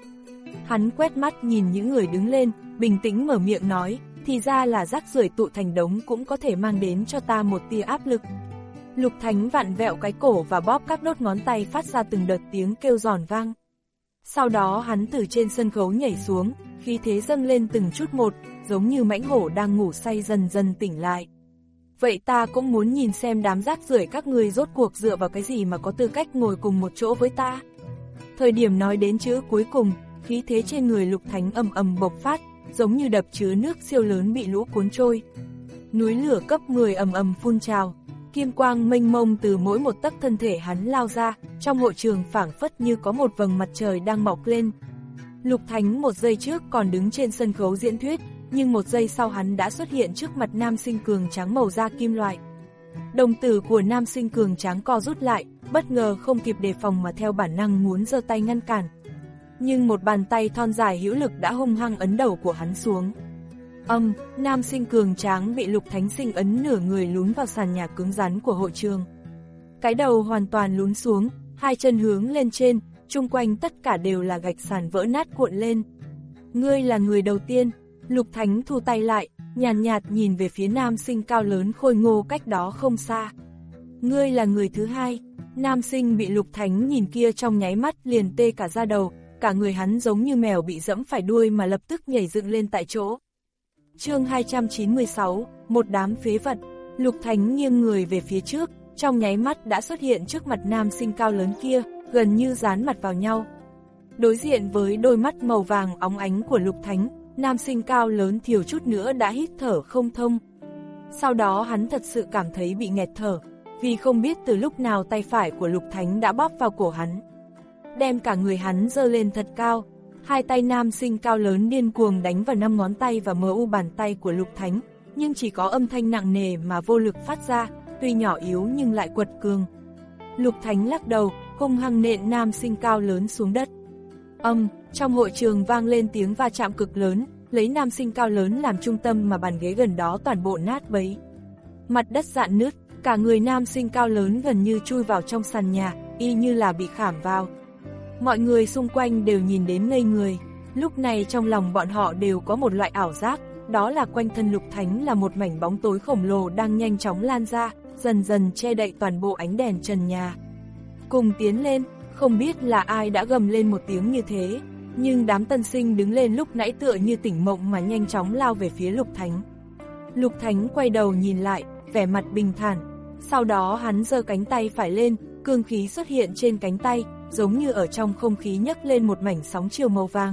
Hắn quét mắt nhìn những người đứng lên, bình tĩnh mở miệng nói, thì ra là rác rưởi tụ thành đống cũng có thể mang đến cho ta một tia áp lực. Lục Thánh vặn vẹo cái cổ và bóp các đốt ngón tay phát ra từng đợt tiếng kêu giòn vang. Sau đó hắn từ trên sân khấu nhảy xuống, khí thế dâng lên từng chút một, giống như mãnh hổ đang ngủ say dần dần tỉnh lại. Vậy ta cũng muốn nhìn xem đám rác rưởi các ngươi rốt cuộc dựa vào cái gì mà có tư cách ngồi cùng một chỗ với ta. Thời điểm nói đến chữ cuối cùng, khí thế trên người Lục Thánh ầm ầm bộc phát, giống như đập chứa nước siêu lớn bị lũ cuốn trôi. Núi lửa cấp mười ầm ầm phun trào, kim quang mênh mông từ mỗi một tấc thân thể hắn lao ra, trong hội trường phảng phất như có một vầng mặt trời đang mọc lên. Lục Thánh một giây trước còn đứng trên sân khấu diễn thuyết, nhưng một giây sau hắn đã xuất hiện trước mặt nam sinh cường tráng màu da kim loại. Đồng tử của nam sinh cường tráng co rút lại, bất ngờ không kịp đề phòng mà theo bản năng muốn giơ tay ngăn cản. Nhưng một bàn tay thon dài hữu lực đã hung hăng ấn đầu của hắn xuống. Âm, nam sinh cường tráng bị Lục Thánh sinh ấn nửa người lún vào sàn nhà cứng rắn của hội trường. Cái đầu hoàn toàn lún xuống, hai chân hướng lên trên, chung quanh tất cả đều là gạch sàn vỡ nát cuộn lên. Ngươi là người đầu tiên. Lục Thánh thu tay lại, nhàn nhạt, nhạt nhìn về phía nam sinh cao lớn khôi ngô cách đó không xa. Ngươi là người thứ hai. Nam sinh bị Lục Thánh nhìn kia trong nháy mắt liền tê cả da đầu, cả người hắn giống như mèo bị dẫm phải đuôi mà lập tức nhảy dựng lên tại chỗ. Chương hai trăm chín mươi sáu, một đám phế vật. Lục Thánh nghiêng người về phía trước, trong nháy mắt đã xuất hiện trước mặt nam sinh cao lớn kia, gần như dán mặt vào nhau. Đối diện với đôi mắt màu vàng óng ánh của Lục Thánh, nam sinh cao lớn thiếu chút nữa đã hít thở không thông. Sau đó hắn thật sự cảm thấy bị nghẹt thở, vì không biết từ lúc nào tay phải của Lục Thánh đã bóp vào cổ hắn, đem cả người hắn giơ lên thật cao. Hai tay nam sinh cao lớn điên cuồng đánh vào năm ngón tay và mờ u bàn tay của Lục Thánh, nhưng chỉ có âm thanh nặng nề mà vô lực phát ra, tuy nhỏ yếu nhưng lại quật cường. Lục Thánh lắc đầu, hung hăng nện nam sinh cao lớn xuống đất. Âm, trong hội trường vang lên tiếng va chạm cực lớn, lấy nam sinh cao lớn làm trung tâm mà bàn ghế gần đó toàn bộ nát bấy. Mặt đất rạn nứt, cả người nam sinh cao lớn gần như chui vào trong sàn nhà, y như là bị khảm vào. Mọi người xung quanh đều nhìn đến ngây người, lúc này trong lòng bọn họ đều có một loại ảo giác, đó là quanh thân Lục Thánh là một mảnh bóng tối khổng lồ đang nhanh chóng lan ra, dần dần che đậy toàn bộ ánh đèn trần nhà. Cùng tiến lên, không biết là ai đã gầm lên một tiếng như thế, nhưng đám tân sinh đứng lên lúc nãy tựa như tỉnh mộng mà nhanh chóng lao về phía Lục Thánh. Lục Thánh quay đầu nhìn lại, vẻ mặt bình thản, sau đó hắn giơ cánh tay phải lên, cương khí xuất hiện trên cánh tay, giống như ở trong không khí nhấc lên một mảnh sóng chiều màu vàng.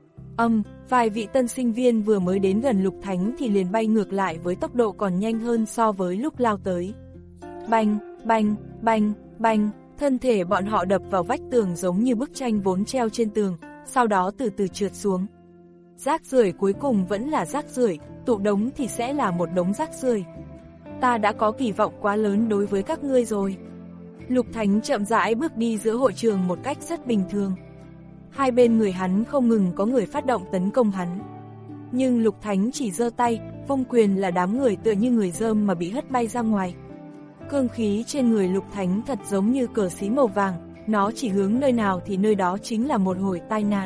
Âm, vài vị tân sinh viên vừa mới đến gần Lục Thánh thì liền bay ngược lại với tốc độ còn nhanh hơn so với lúc lao tới. Bành, bành, bành, bành, thân thể bọn họ đập vào vách tường giống như bức tranh vốn treo trên tường, sau đó từ từ trượt xuống. Rác rưởi cuối cùng vẫn là rác rưởi, tụ đống thì sẽ là một đống rác rưởi. Ta đã có kỳ vọng quá lớn đối với các ngươi rồi. Lục Thánh chậm rãi bước đi giữa hội trường một cách rất bình thường. Hai bên người hắn không ngừng có người phát động tấn công hắn. Nhưng Lục Thánh chỉ giơ tay, vung quyền là đám người tựa như người dơm mà bị hất bay ra ngoài. Cương khí trên người Lục Thánh thật giống như cờ xí màu vàng, nó chỉ hướng nơi nào thì nơi đó chính là một hồi tai nạn.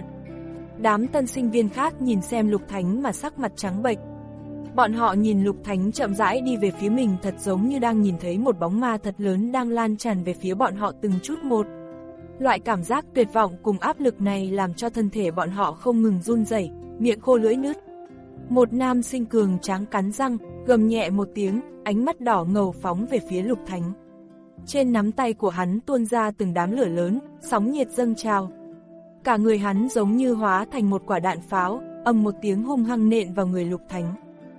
Đám tân sinh viên khác nhìn xem Lục Thánh mà sắc mặt trắng bệch. Bọn họ nhìn Lục Thánh chậm rãi đi về phía mình thật giống như đang nhìn thấy một bóng ma thật lớn đang lan tràn về phía bọn họ từng chút một. Loại cảm giác tuyệt vọng cùng áp lực này làm cho thân thể bọn họ không ngừng run rẩy, miệng khô lưỡi nứt. Một nam sinh cường tráng cắn răng, gầm nhẹ một tiếng, ánh mắt đỏ ngầu phóng về phía Lục Thánh. Trên nắm tay của hắn tuôn ra từng đám lửa lớn, sóng nhiệt dâng trào. Cả người hắn giống như hóa thành một quả đạn pháo, ầm một tiếng hung hăng nện vào người Lục Thánh.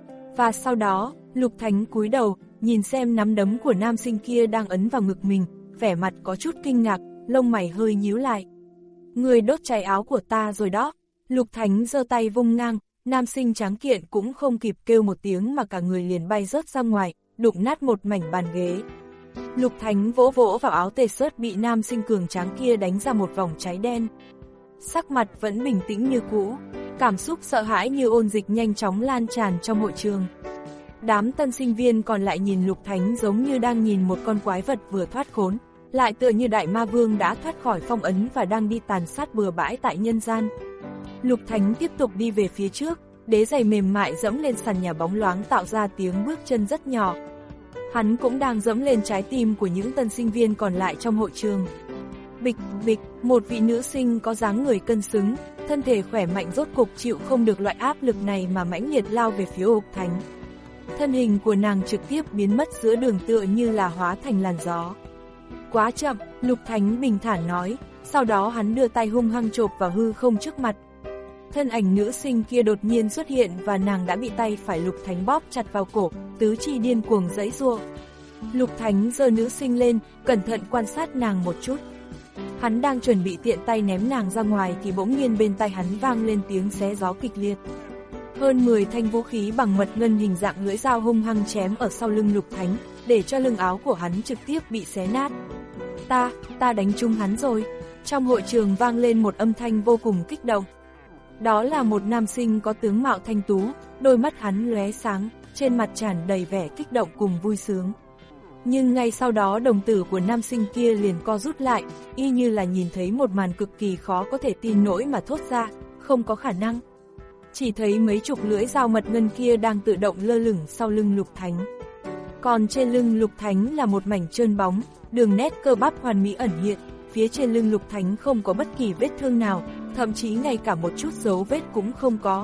Và sau đó, Lục Thánh cúi đầu, nhìn xem nắm đấm của nam sinh kia đang ấn vào ngực mình, vẻ mặt có chút kinh ngạc, lông mày hơi nhíu lại. Người đốt cháy áo của ta rồi đó. Lục Thánh giơ tay vung ngang, nam sinh tráng kiện cũng không kịp kêu một tiếng mà cả người liền bay rớt ra ngoài, đụng nát một mảnh bàn ghế. Lục Thánh vỗ vỗ vào áo tê sớt bị nam sinh cường tráng kia đánh ra một vòng cháy đen. Sắc mặt vẫn bình tĩnh như cũ, cảm xúc sợ hãi như ôn dịch nhanh chóng lan tràn trong hội trường. Đám tân sinh viên còn lại nhìn Lục Thánh giống như đang nhìn một con quái vật vừa thoát khốn, lại tựa như đại ma vương đã thoát khỏi phong ấn và đang đi tàn sát bừa bãi tại nhân gian. Lục Thánh tiếp tục đi về phía trước, đế giày mềm mại dẫm lên sàn nhà bóng loáng tạo ra tiếng bước chân rất nhỏ. Hắn cũng đang dẫm lên trái tim của những tân sinh viên còn lại trong hội trường. Bịch, bịch, một vị nữ sinh có dáng người cân xứng, thân thể khỏe mạnh rốt cục chịu không được loại áp lực này mà mãnh liệt lao về phía Lục Thánh. Thân hình của nàng trực tiếp biến mất giữa đường tựa như là hóa thành làn gió. Quá chậm, Lục Thánh bình thản nói, sau đó hắn đưa tay hung hăng chộp vào hư không trước mặt. Thân ảnh nữ sinh kia đột nhiên xuất hiện và nàng đã bị tay phải Lục Thánh bóp chặt vào cổ, tứ chi điên cuồng giãy giụa. Lục Thánh giơ nữ sinh lên, cẩn thận quan sát nàng một chút. Hắn đang chuẩn bị tiện tay ném nàng ra ngoài thì bỗng nhiên bên tai hắn vang lên tiếng xé gió kịch liệt. Hơn mười thanh vũ khí bằng mật ngân hình dạng lưỡi dao hung hăng chém ở sau lưng Lục Thánh, để cho lưng áo của hắn trực tiếp bị xé nát. Ta, ta đánh trúng hắn rồi. Trong hội trường vang lên một âm thanh vô cùng kích động. Đó là một nam sinh có tướng mạo thanh tú, đôi mắt hắn lóe sáng, trên mặt tràn đầy vẻ kích động cùng vui sướng. Nhưng ngay sau đó đồng tử của nam sinh kia liền co rút lại, y như là nhìn thấy một màn cực kỳ khó có thể tin nổi mà thốt ra, không có khả năng. Chỉ thấy mấy chục lưỡi dao mật ngân kia đang tự động lơ lửng sau lưng Lục Thánh. Còn trên lưng Lục Thánh là một mảnh trơn bóng, đường nét cơ bắp hoàn mỹ ẩn hiện, phía trên lưng Lục Thánh không có bất kỳ vết thương nào, thậm chí ngay cả một chút dấu vết cũng không có.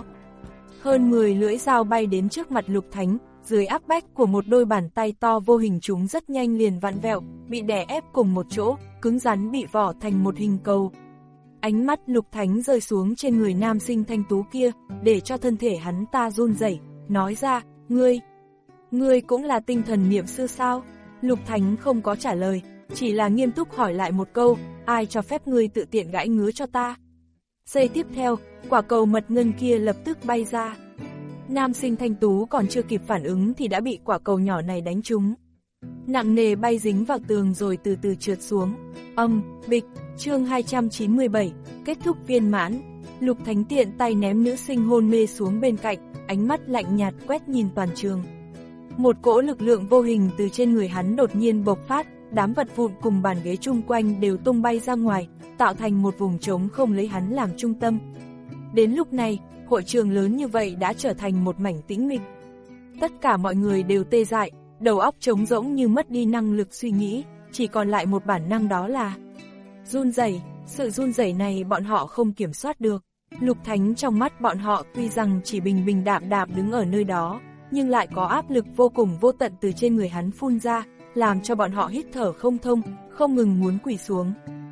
Hơn mười lưỡi dao bay đến trước mặt Lục Thánh, dưới áp bách của một đôi bàn tay to vô hình chúng rất nhanh liền vặn vẹo, bị đè ép cùng một chỗ, cứng rắn bị vỏ thành một hình cầu. Ánh mắt Lục Thánh rơi xuống trên người nam sinh thanh tú kia, để cho thân thể hắn ta run rẩy, nói ra, ngươi, ngươi cũng là tinh thần niệm sư sao? Lục Thánh không có trả lời, chỉ là nghiêm túc hỏi lại một câu, ai cho phép ngươi tự tiện gãi ngứa cho ta? Giây tiếp theo, quả cầu mật ngân kia lập tức bay ra. Nam sinh thanh tú còn chưa kịp phản ứng thì đã bị quả cầu nhỏ này đánh trúng. Nặng nề bay dính vào tường rồi từ từ trượt xuống. Âm, bịch, chương hai trăm chín mươi bảy, kết thúc viên mãn. Lục Thánh tiện tay ném nữ sinh hôn mê xuống bên cạnh, ánh mắt lạnh nhạt quét nhìn toàn trường. Một cỗ lực lượng vô hình từ trên người hắn đột nhiên bộc phát, đám vật vụn cùng bàn ghế chung quanh đều tung bay ra ngoài, tạo thành một vùng trống không lấy hắn làm trung tâm. Đến lúc này, hội trường lớn như vậy đã trở thành một mảnh tĩnh mịch. Tất cả mọi người đều tê dại, đầu óc trống rỗng như mất đi năng lực suy nghĩ, chỉ còn lại một bản năng đó là run rẩy. Sự run rẩy này bọn họ không kiểm soát được. Lục Thánh trong mắt bọn họ tuy rằng chỉ bình bình đạm đạm đứng ở nơi đó, nhưng lại có áp lực vô cùng vô tận từ trên người hắn phun ra, làm cho bọn họ hít thở không thông, không ngừng muốn quỳ xuống.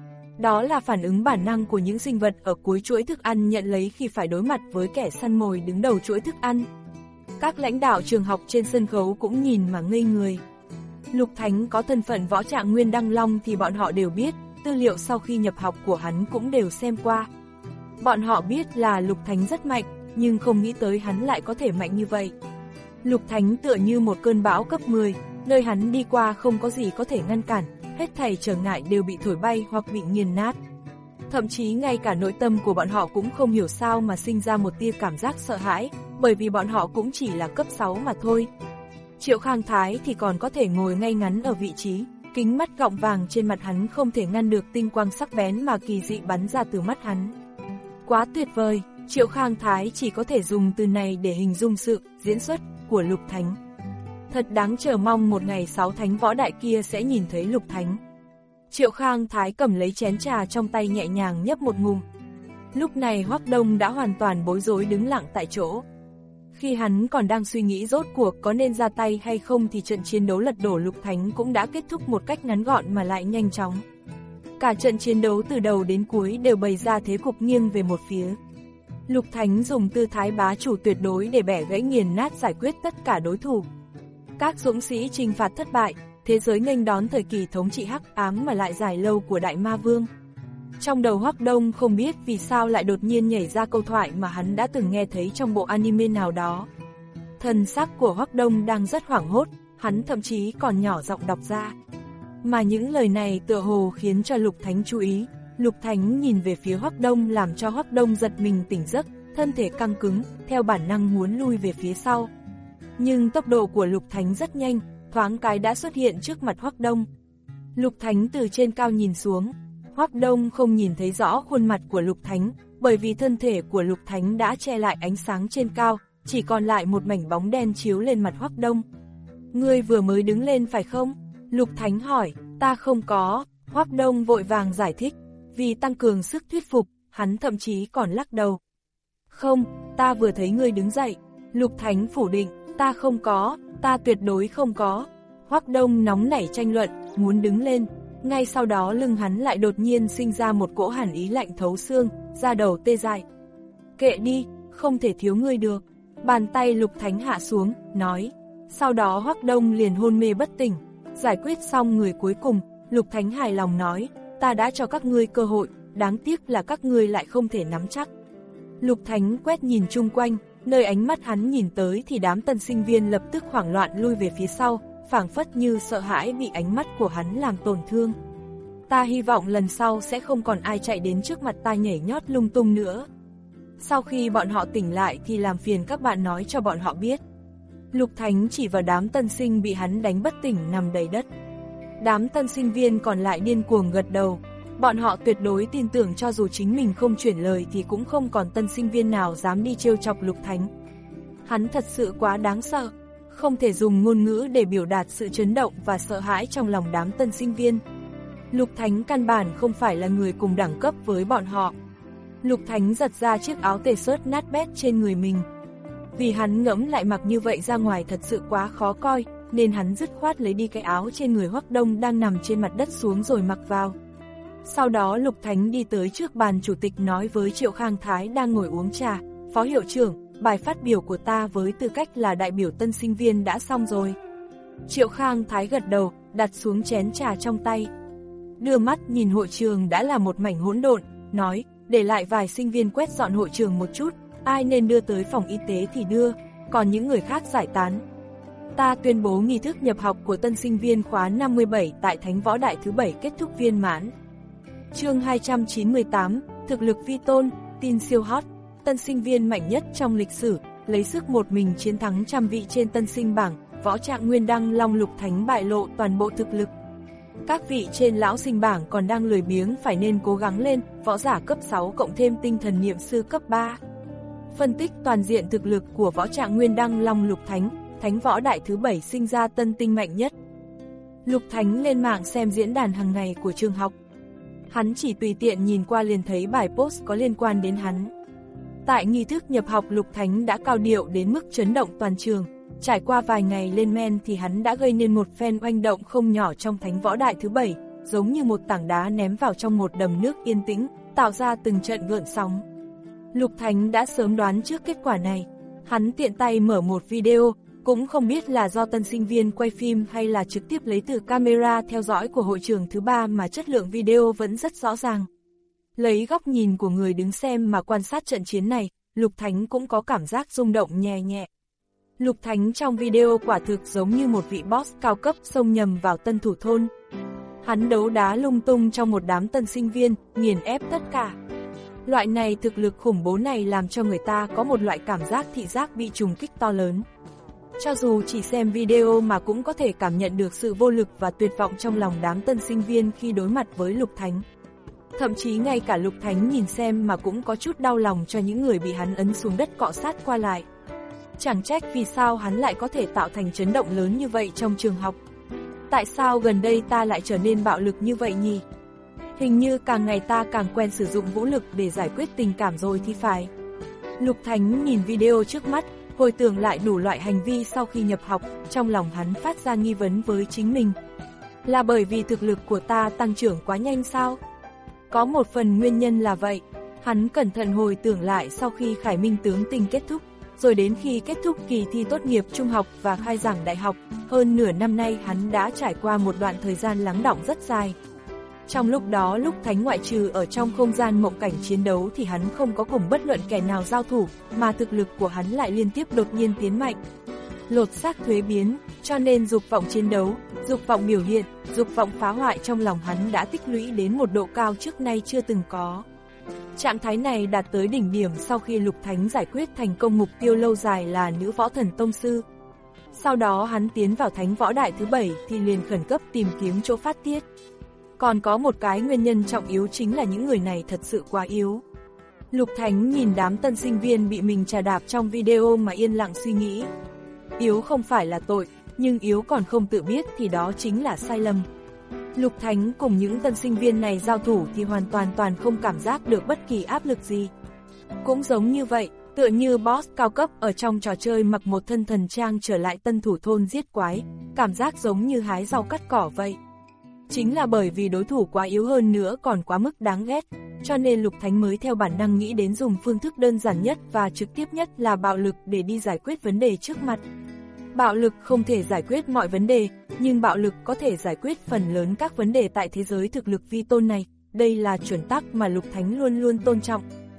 Đó là phản ứng bản năng của những sinh vật ở cuối chuỗi thức ăn nhận lấy khi phải đối mặt với kẻ săn mồi đứng đầu chuỗi thức ăn. Các lãnh đạo trường học trên sân khấu cũng nhìn mà ngây người. Lục Thánh có thân phận võ trạng nguyên đăng long thì bọn họ đều biết, tư liệu sau khi nhập học của hắn cũng đều xem qua. Bọn họ biết là Lục Thánh rất mạnh, nhưng không nghĩ tới hắn lại có thể mạnh như vậy. Lục Thánh tựa như một cơn bão cấp mười, nơi hắn đi qua không có gì có thể ngăn cản, hết thảy trở ngại đều bị thổi bay hoặc bị nghiền nát. Thậm chí ngay cả nội tâm của bọn họ cũng không hiểu sao mà sinh ra một tia cảm giác sợ hãi, bởi vì bọn họ cũng chỉ là cấp sáu mà thôi. Triệu Khang Thái thì còn có thể ngồi ngay ngắn ở vị trí, kính mắt gọng vàng trên mặt hắn không thể ngăn được tinh quang sắc bén mà kỳ dị bắn ra từ mắt hắn. Quá tuyệt vời, Triệu Khang Thái chỉ có thể dùng từ này để hình dung sự diễn xuất của Lục Thánh. Thật đáng chờ mong một ngày sáu thánh võ đại kia sẽ nhìn thấy Lục Thánh. Triệu Khang Thái cầm lấy chén trà trong tay nhẹ nhàng nhấp một ngụm. Lúc này Hoắc Đông đã hoàn toàn bối rối đứng lặng tại chỗ. Khi hắn còn đang suy nghĩ rốt cuộc có nên ra tay hay không thì trận chiến đấu lật đổ Lục Thánh cũng đã kết thúc một cách ngắn gọn mà lại nhanh chóng. Cả trận chiến đấu từ đầu đến cuối đều bày ra thế cục nghiêng về một phía. Lục Thánh dùng tư thái bá chủ tuyệt đối để bẻ gãy nghiền nát giải quyết tất cả đối thủ. Các dũng sĩ trừng phạt thất bại, thế giới nghênh đón thời kỳ thống trị hắc ám mà lại dài lâu của Đại Ma Vương. Trong đầu Hoắc Đông không biết vì sao lại đột nhiên nhảy ra câu thoại mà hắn đã từng nghe thấy trong bộ anime nào đó. Thần sắc của Hoắc Đông đang rất hoảng hốt, hắn thậm chí còn nhỏ giọng đọc ra. Mà những lời này tựa hồ khiến cho Lục Thánh chú ý. Lục Thánh nhìn về phía Hoắc Đông làm cho Hoắc Đông giật mình tỉnh giấc, thân thể căng cứng, theo bản năng muốn lui về phía sau. Nhưng tốc độ của Lục Thánh rất nhanh, thoáng cái đã xuất hiện trước mặt Hoắc Đông. Lục Thánh từ trên cao nhìn xuống, Hoắc Đông không nhìn thấy rõ khuôn mặt của Lục Thánh, bởi vì thân thể của Lục Thánh đã che lại ánh sáng trên cao, chỉ còn lại một mảnh bóng đen chiếu lên mặt Hoắc Đông. Ngươi vừa mới đứng lên phải không? Lục Thánh hỏi. Ta không có. Hoắc Đông vội vàng giải thích. Vì tăng cường sức thuyết phục, hắn thậm chí còn lắc đầu. Không, ta vừa thấy ngươi đứng dậy. Lục Thánh phủ định. Ta không có, ta tuyệt đối không có. Hoắc Đông nóng nảy tranh luận, muốn đứng lên. Ngay sau đó lưng hắn lại đột nhiên sinh ra một cỗ hàn ý lạnh thấu xương, da đầu tê dại. Kệ đi, không thể thiếu ngươi được. Bàn tay Lục Thánh hạ xuống, nói. Sau đó Hoắc Đông liền hôn mê bất tỉnh. Giải quyết xong người cuối cùng, Lục Thánh hài lòng nói, ta đã cho các ngươi cơ hội, đáng tiếc là các ngươi lại không thể nắm chắc. Lục Thánh quét nhìn chung quanh, nơi ánh mắt hắn nhìn tới thì đám tân sinh viên lập tức hoảng loạn lui về phía sau, phảng phất như sợ hãi bị ánh mắt của hắn làm tổn thương. Ta hy vọng lần sau sẽ không còn ai chạy đến trước mặt ta nhảy nhót lung tung nữa. Sau khi bọn họ tỉnh lại thì làm phiền các bạn nói cho bọn họ biết. Lục Thánh chỉ vào đám tân sinh bị hắn đánh bất tỉnh nằm đầy đất. Đám tân sinh viên còn lại điên cuồng gật đầu. Bọn họ tuyệt đối tin tưởng cho dù chính mình không chuyển lời thì cũng không còn tân sinh viên nào dám đi trêu chọc Lục Thánh. Hắn thật sự quá đáng sợ, không thể dùng ngôn ngữ để biểu đạt sự chấn động và sợ hãi trong lòng đám tân sinh viên. Lục Thánh căn bản không phải là người cùng đẳng cấp với bọn họ. Lục Thánh giật ra chiếc áo tê xớt nát bét trên người mình. Vì hắn ngẫm lại mặc như vậy ra ngoài thật sự quá khó coi, nên hắn dứt khoát lấy đi cái áo trên người Hoắc Đông đang nằm trên mặt đất xuống rồi mặc vào. Sau đó Lục Thánh đi tới trước bàn chủ tịch nói với Triệu Khang Thái đang ngồi uống trà, Phó hiệu trưởng, bài phát biểu của ta với tư cách là đại biểu tân sinh viên đã xong rồi. Triệu Khang Thái gật đầu, đặt xuống chén trà trong tay. Đưa mắt nhìn hội trường đã là một mảnh hỗn độn, nói, để lại vài sinh viên quét dọn hội trường một chút, ai nên đưa tới phòng y tế thì đưa, còn những người khác giải tán. Ta tuyên bố nghi thức nhập học của tân sinh viên khóa năm mươi bảy tại Thánh Võ Đại thứ bảy kết thúc viên mãn. Chương hai trăm chín mươi tám, thực lực vi tôn, tin siêu hot, tân sinh viên mạnh nhất trong lịch sử, lấy sức một mình chiến thắng trăm vị trên tân sinh bảng, Võ Trạng Nguyên Đăng Long Lục Thánh bại lộ toàn bộ thực lực. Các vị trên lão sinh bảng còn đang lười biếng phải nên cố gắng lên, võ giả cấp sáu cộng thêm tinh thần niệm sư cấp ba. Phân tích toàn diện thực lực của Võ Trạng Nguyên Đăng Long Lục Thánh, Thánh Võ Đại thứ bảy sinh ra tân tinh mạnh nhất. Lục Thánh lên mạng xem diễn đàn hàng ngày của trường học. Hắn chỉ tùy tiện nhìn qua liền thấy bài post có liên quan đến hắn. Tại nghi thức nhập học Lục Thánh đã cao điệu đến mức chấn động toàn trường. Trải qua vài ngày lên men thì hắn đã gây nên một phen oanh động không nhỏ trong Thánh Võ Đại thứ bảy, giống như một tảng đá ném vào trong một đầm nước yên tĩnh, tạo ra từng trận gợn sóng. Lục Thánh đã sớm đoán trước kết quả này. Hắn tiện tay mở một video, cũng không biết là do tân sinh viên quay phim hay là trực tiếp lấy từ camera theo dõi của hội trường thứ ba mà chất lượng video vẫn rất rõ ràng. Lấy góc nhìn của người đứng xem mà quan sát trận chiến này, Lục Thánh cũng có cảm giác rung động nhẹ nhẹ. Lục Thánh trong video quả thực giống như một vị boss cao cấp xông nhầm vào tân thủ thôn. Hắn đấu đá lung tung trong một đám tân sinh viên, nghiền ép tất cả. Loại này thực lực khủng bố này làm cho người ta có một loại cảm giác thị giác bị trùng kích to lớn. Cho dù chỉ xem video mà cũng có thể cảm nhận được sự vô lực và tuyệt vọng trong lòng đám tân sinh viên khi đối mặt với Lục Thánh. Thậm chí ngay cả Lục Thánh nhìn xem mà cũng có chút đau lòng cho những người bị hắn ấn xuống đất cọ sát qua lại. Chẳng trách vì sao hắn lại có thể tạo thành chấn động lớn như vậy trong trường học. Tại sao gần đây ta lại trở nên bạo lực như vậy nhỉ? Hình như càng ngày ta càng quen sử dụng vũ lực để giải quyết tình cảm rồi thì phải. Lục Thánh nhìn video trước mắt, hồi tưởng lại đủ loại hành vi sau khi nhập học, trong lòng hắn phát ra nghi vấn với chính mình. Là bởi vì thực lực của ta tăng trưởng quá nhanh sao? Có một phần nguyên nhân là vậy. Hắn cẩn thận hồi tưởng lại sau khi Khải Minh tướng tinh kết thúc, rồi đến khi kết thúc kỳ thi tốt nghiệp trung học và khai giảng đại học, hơn nửa năm nay hắn đã trải qua một đoạn thời gian lắng đọng rất dài. Trong lúc đó Lục Thánh ngoại trừ ở trong không gian mộng cảnh chiến đấu thì hắn không có cùng bất luận kẻ nào giao thủ, mà thực lực của hắn lại liên tiếp đột nhiên tiến mạnh. Lột xác thuế biến, cho nên dục vọng chiến đấu, dục vọng biểu hiện, dục vọng phá hoại trong lòng hắn đã tích lũy đến một độ cao trước nay chưa từng có. Trạng thái này đạt tới đỉnh điểm sau khi Lục Thánh giải quyết thành công mục tiêu lâu dài là nữ võ thần tông sư. Sau đó hắn tiến vào Thánh Võ Đại thứ bảy thì liền khẩn cấp tìm kiếm chỗ phát tiết. Còn có một cái nguyên nhân trọng yếu chính là những người này thật sự quá yếu. Lục Thánh nhìn đám tân sinh viên bị mình trà đạp trong video mà yên lặng suy nghĩ. Yếu không phải là tội, nhưng yếu còn không tự biết thì đó chính là sai lầm. Lục Thánh cùng những tân sinh viên này giao thủ thì hoàn toàn toàn không cảm giác được bất kỳ áp lực gì. Cũng giống như vậy, tựa như boss cao cấp ở trong trò chơi mặc một thân thần trang trở lại tân thủ thôn giết quái, cảm giác giống như hái rau cắt cỏ vậy. Chính là bởi vì đối thủ quá yếu hơn nữa còn quá mức đáng ghét, cho nên Lục Thánh mới theo bản năng nghĩ đến dùng phương thức đơn giản nhất và trực tiếp nhất là bạo lực để đi giải quyết vấn đề trước mặt. Bạo lực không thể giải quyết mọi vấn đề, nhưng bạo lực có thể giải quyết phần lớn các vấn đề tại thế giới thực lực vi tôn này, đây là chuẩn tắc mà Lục Thánh luôn luôn tôn trọng.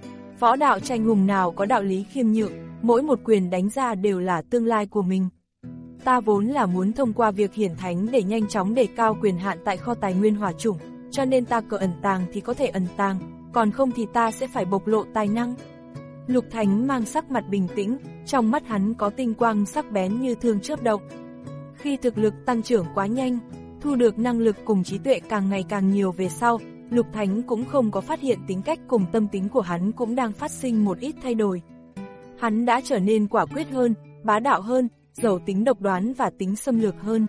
Võ đạo tranh hùng nào có đạo lý khiêm nhượng, mỗi một quyền đánh ra đều là tương lai của mình. Ta vốn là muốn thông qua việc hiển thánh để nhanh chóng đề cao quyền hạn tại kho tài nguyên hỏa chủng, cho nên ta cờ ẩn tàng thì có thể ẩn tàng, còn không thì ta sẽ phải bộc lộ tài năng. Lục Thánh mang sắc mặt bình tĩnh, trong mắt hắn có tinh quang sắc bén như thương chớp động. Khi thực lực tăng trưởng quá nhanh, thu được năng lực cùng trí tuệ càng ngày càng nhiều về sau, Lục Thánh cũng không có phát hiện tính cách cùng tâm tính của hắn cũng đang phát sinh một ít thay đổi. Hắn đã trở nên quả quyết hơn, bá đạo hơn, giàu tính độc đoán và tính xâm lược hơn.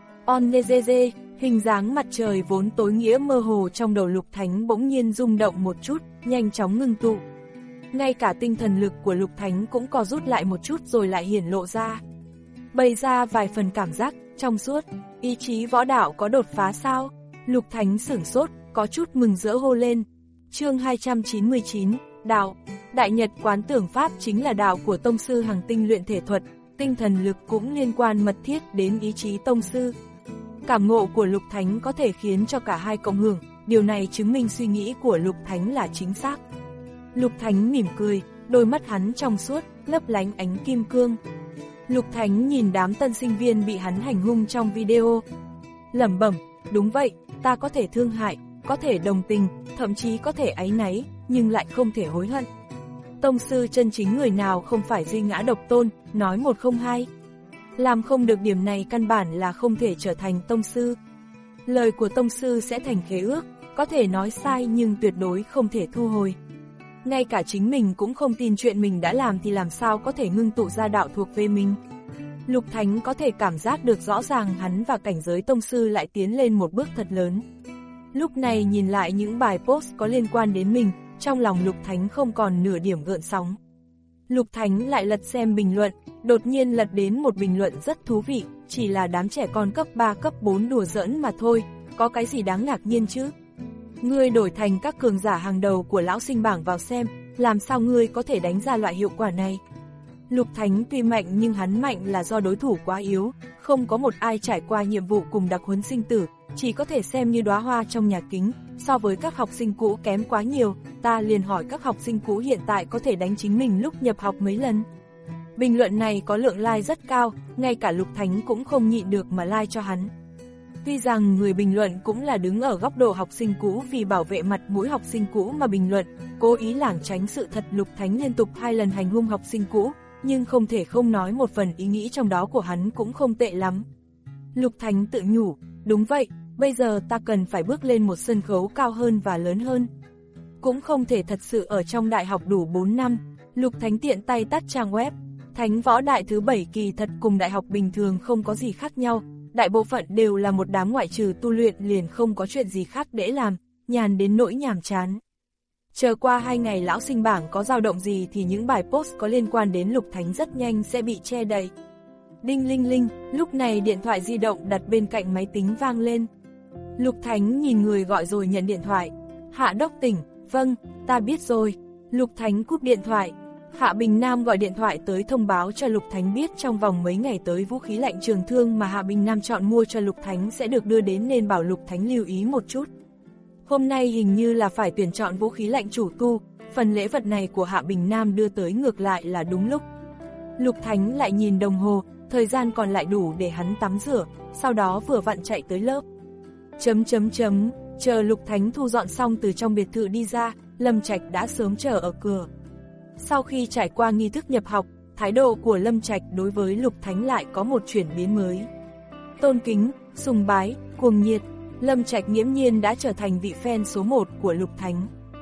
Onezeze, hình dáng mặt trời vốn tối nghĩa mơ hồ trong đầu Lục Thánh bỗng nhiên rung động một chút, nhanh chóng ngưng tụ. Ngay cả tinh thần lực của Lục Thánh cũng co rút lại một chút rồi lại hiển lộ ra. Bày ra vài phần cảm giác, trong suốt, ý chí võ đạo có đột phá sao? Lục Thánh sửng sốt, có chút mừng rỡ hô lên. Chương hai trăm chín mươi chín, đạo. Đại Nhật Quán Tưởng Pháp chính là đạo của tông sư Hằng Tinh luyện thể thuật, tinh thần lực cũng liên quan mật thiết đến ý chí tông sư. Cảm ngộ của Lục Thánh có thể khiến cho cả hai cộng hưởng, điều này chứng minh suy nghĩ của Lục Thánh là chính xác. Lục Thánh mỉm cười, đôi mắt hắn trong suốt, lấp lánh ánh kim cương. Lục Thánh nhìn đám tân sinh viên bị hắn hành hung trong video. Lẩm bẩm, đúng vậy, ta có thể thương hại, có thể đồng tình, thậm chí có thể áy náy, nhưng lại không thể hối hận. Tông sư chân chính người nào không phải duy ngã độc tôn, nói một không hai. Làm không được điểm này căn bản là không thể trở thành tông sư. Lời của tông sư sẽ thành khế ước, có thể nói sai nhưng tuyệt đối không thể thu hồi. Ngay cả chính mình cũng không tin chuyện mình đã làm thì làm sao có thể ngưng tụ ra đạo thuộc về mình. Lục Thánh có thể cảm giác được rõ ràng hắn và cảnh giới tông sư lại tiến lên một bước thật lớn. Lúc này nhìn lại những bài post có liên quan đến mình, trong lòng Lục Thánh không còn nửa điểm gợn sóng. Lục Thánh lại lật xem bình luận, đột nhiên lật đến một bình luận rất thú vị, chỉ là đám trẻ con cấp ba cấp bốn đùa giỡn mà thôi, có cái gì đáng ngạc nhiên chứ. Ngươi đổi thành các cường giả hàng đầu của lão sinh bảng vào xem, làm sao ngươi có thể đánh ra loại hiệu quả này. Lục Thánh tuy mạnh nhưng hắn mạnh là do đối thủ quá yếu, không có một ai trải qua nhiệm vụ cùng đặc huấn sinh tử, chỉ có thể xem như đóa hoa trong nhà kính, so với các học sinh cũ kém quá nhiều, ta liền hỏi các học sinh cũ hiện tại có thể đánh chính mình lúc nhập học mấy lần. Bình luận này có lượng like rất cao, ngay cả Lục Thánh cũng không nhịn được mà like cho hắn. Tuy rằng người bình luận cũng là đứng ở góc độ học sinh cũ vì bảo vệ mặt mũi học sinh cũ mà bình luận, cố ý lảng tránh sự thật Lục Thánh liên tục hai lần hành hung học sinh cũ, nhưng không thể không nói một phần ý nghĩ trong đó của hắn cũng không tệ lắm. Lục Thánh tự nhủ, đúng vậy, bây giờ ta cần phải bước lên một sân khấu cao hơn và lớn hơn. Cũng không thể thật sự ở trong đại học đủ bốn năm, Lục Thánh tiện tay tắt trang web. Thánh võ đại thứ bảy kỳ thật cùng đại học bình thường không có gì khác nhau, đại bộ phận đều là một đám ngoại trừ tu luyện liền không có chuyện gì khác để làm, nhàn đến nỗi nhàm chán. Chờ qua hai ngày lão sinh bảng có dao động gì thì những bài post có liên quan đến Lục Thánh rất nhanh sẽ bị che đậy. Đinh linh linh, lúc này điện thoại di động đặt bên cạnh máy tính vang lên. Lục Thánh nhìn người gọi rồi nhận điện thoại. Hạ Đốc tỉnh, vâng, ta biết rồi. Lục Thánh cúp điện thoại. Hạ Bình Nam gọi điện thoại tới thông báo cho Lục Thánh biết trong vòng mấy ngày tới vũ khí lạnh trường thương mà Hạ Bình Nam chọn mua cho Lục Thánh sẽ được đưa đến nên bảo Lục Thánh lưu ý một chút. Hôm nay hình như là phải tuyển chọn vũ khí lạnh chủ tu, phần lễ vật này của Hạ Bình Nam đưa tới ngược lại là đúng lúc. Lục Thánh lại nhìn đồng hồ, thời gian còn lại đủ để hắn tắm rửa, sau đó vừa vặn chạy tới lớp. Chấm chấm chấm, chờ Lục Thánh thu dọn xong từ trong biệt thự đi ra, Lâm Trạch đã sớm chờ ở cửa. Sau khi trải qua nghi thức nhập học, thái độ của Lâm Trạch đối với Lục Thánh lại có một chuyển biến mới. Tôn kính, sùng bái, cuồng nhiệt, Lâm Trạch nghiễm nhiên đã trở thành vị fan số một của Lục Thánh.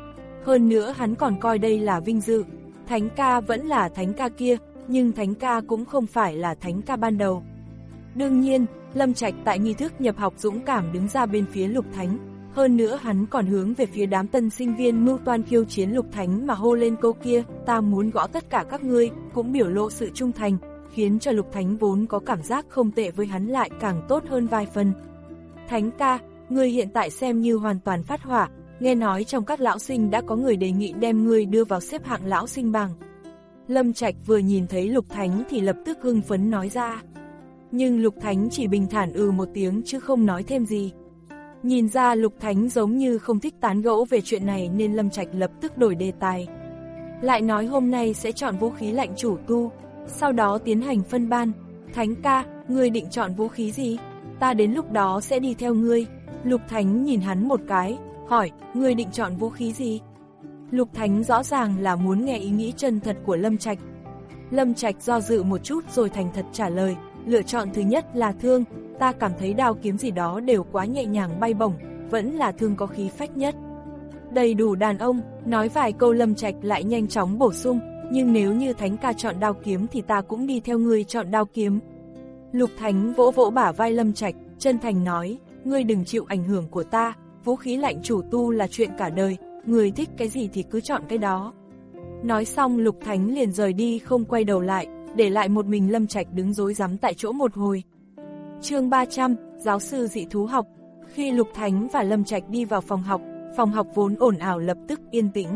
hơn nữa hắn còn coi đây là vinh dự. Thánh ca vẫn là thánh ca kia, nhưng thánh ca cũng không phải là thánh ca ban đầu. Đương nhiên, Lâm Trạch tại nghi thức nhập học dũng cảm đứng ra bên phía Lục Thánh, hơn nữa hắn còn hướng về phía đám tân sinh viên mưu toan khiêu chiến Lục Thánh mà hô lên câu kia, ta muốn gõ tất cả các ngươi, cũng biểu lộ sự trung thành, khiến cho Lục Thánh vốn có cảm giác không tệ với hắn lại càng tốt hơn vài phần. Thánh ca, ngươi hiện tại xem như hoàn toàn phát hỏa, nghe nói trong các lão sinh đã có người đề nghị đem ngươi đưa vào xếp hạng lão sinh bảng. Lâm Trạch vừa nhìn thấy Lục Thánh thì lập tức hưng phấn nói ra. Nhưng Lục Thánh chỉ bình thản ừ một tiếng chứ không nói thêm gì. Nhìn ra Lục Thánh giống như không thích tán gẫu về chuyện này nên Lâm Trạch lập tức đổi đề tài. Lại nói hôm nay sẽ chọn vũ khí lạnh chủ tu, sau đó tiến hành phân ban. Thánh ca, ngươi định chọn vũ khí gì? Ta đến lúc đó sẽ đi theo ngươi. Lục Thánh nhìn hắn một cái, hỏi, ngươi định chọn vũ khí gì? Lục Thánh rõ ràng là muốn nghe ý nghĩ chân thật của Lâm Trạch. Lâm Trạch do dự một chút rồi thành thật trả lời, lựa chọn thứ nhất là thương, ta cảm thấy đao kiếm gì đó đều quá nhẹ nhàng bay bổng, vẫn là thương có khí phách nhất. Đầy đủ đàn ông, nói vài câu Lâm Trạch lại nhanh chóng bổ sung, nhưng nếu như Thánh ca chọn đao kiếm thì ta cũng đi theo ngươi chọn đao kiếm. Lục Thánh vỗ vỗ bả vai Lâm Trạch, chân thành nói, ngươi đừng chịu ảnh hưởng của ta, vũ khí lạnh chủ tu là chuyện cả đời, người thích cái gì thì cứ chọn cái đó. Nói xong Lục Thánh liền rời đi không quay đầu lại, để lại một mình Lâm Trạch đứng rối rắm tại chỗ một hồi. Chương ba trăm, giáo sư dị thú học. Khi Lục Thánh và Lâm Trạch đi vào phòng học, phòng học vốn ồn ào lập tức yên tĩnh.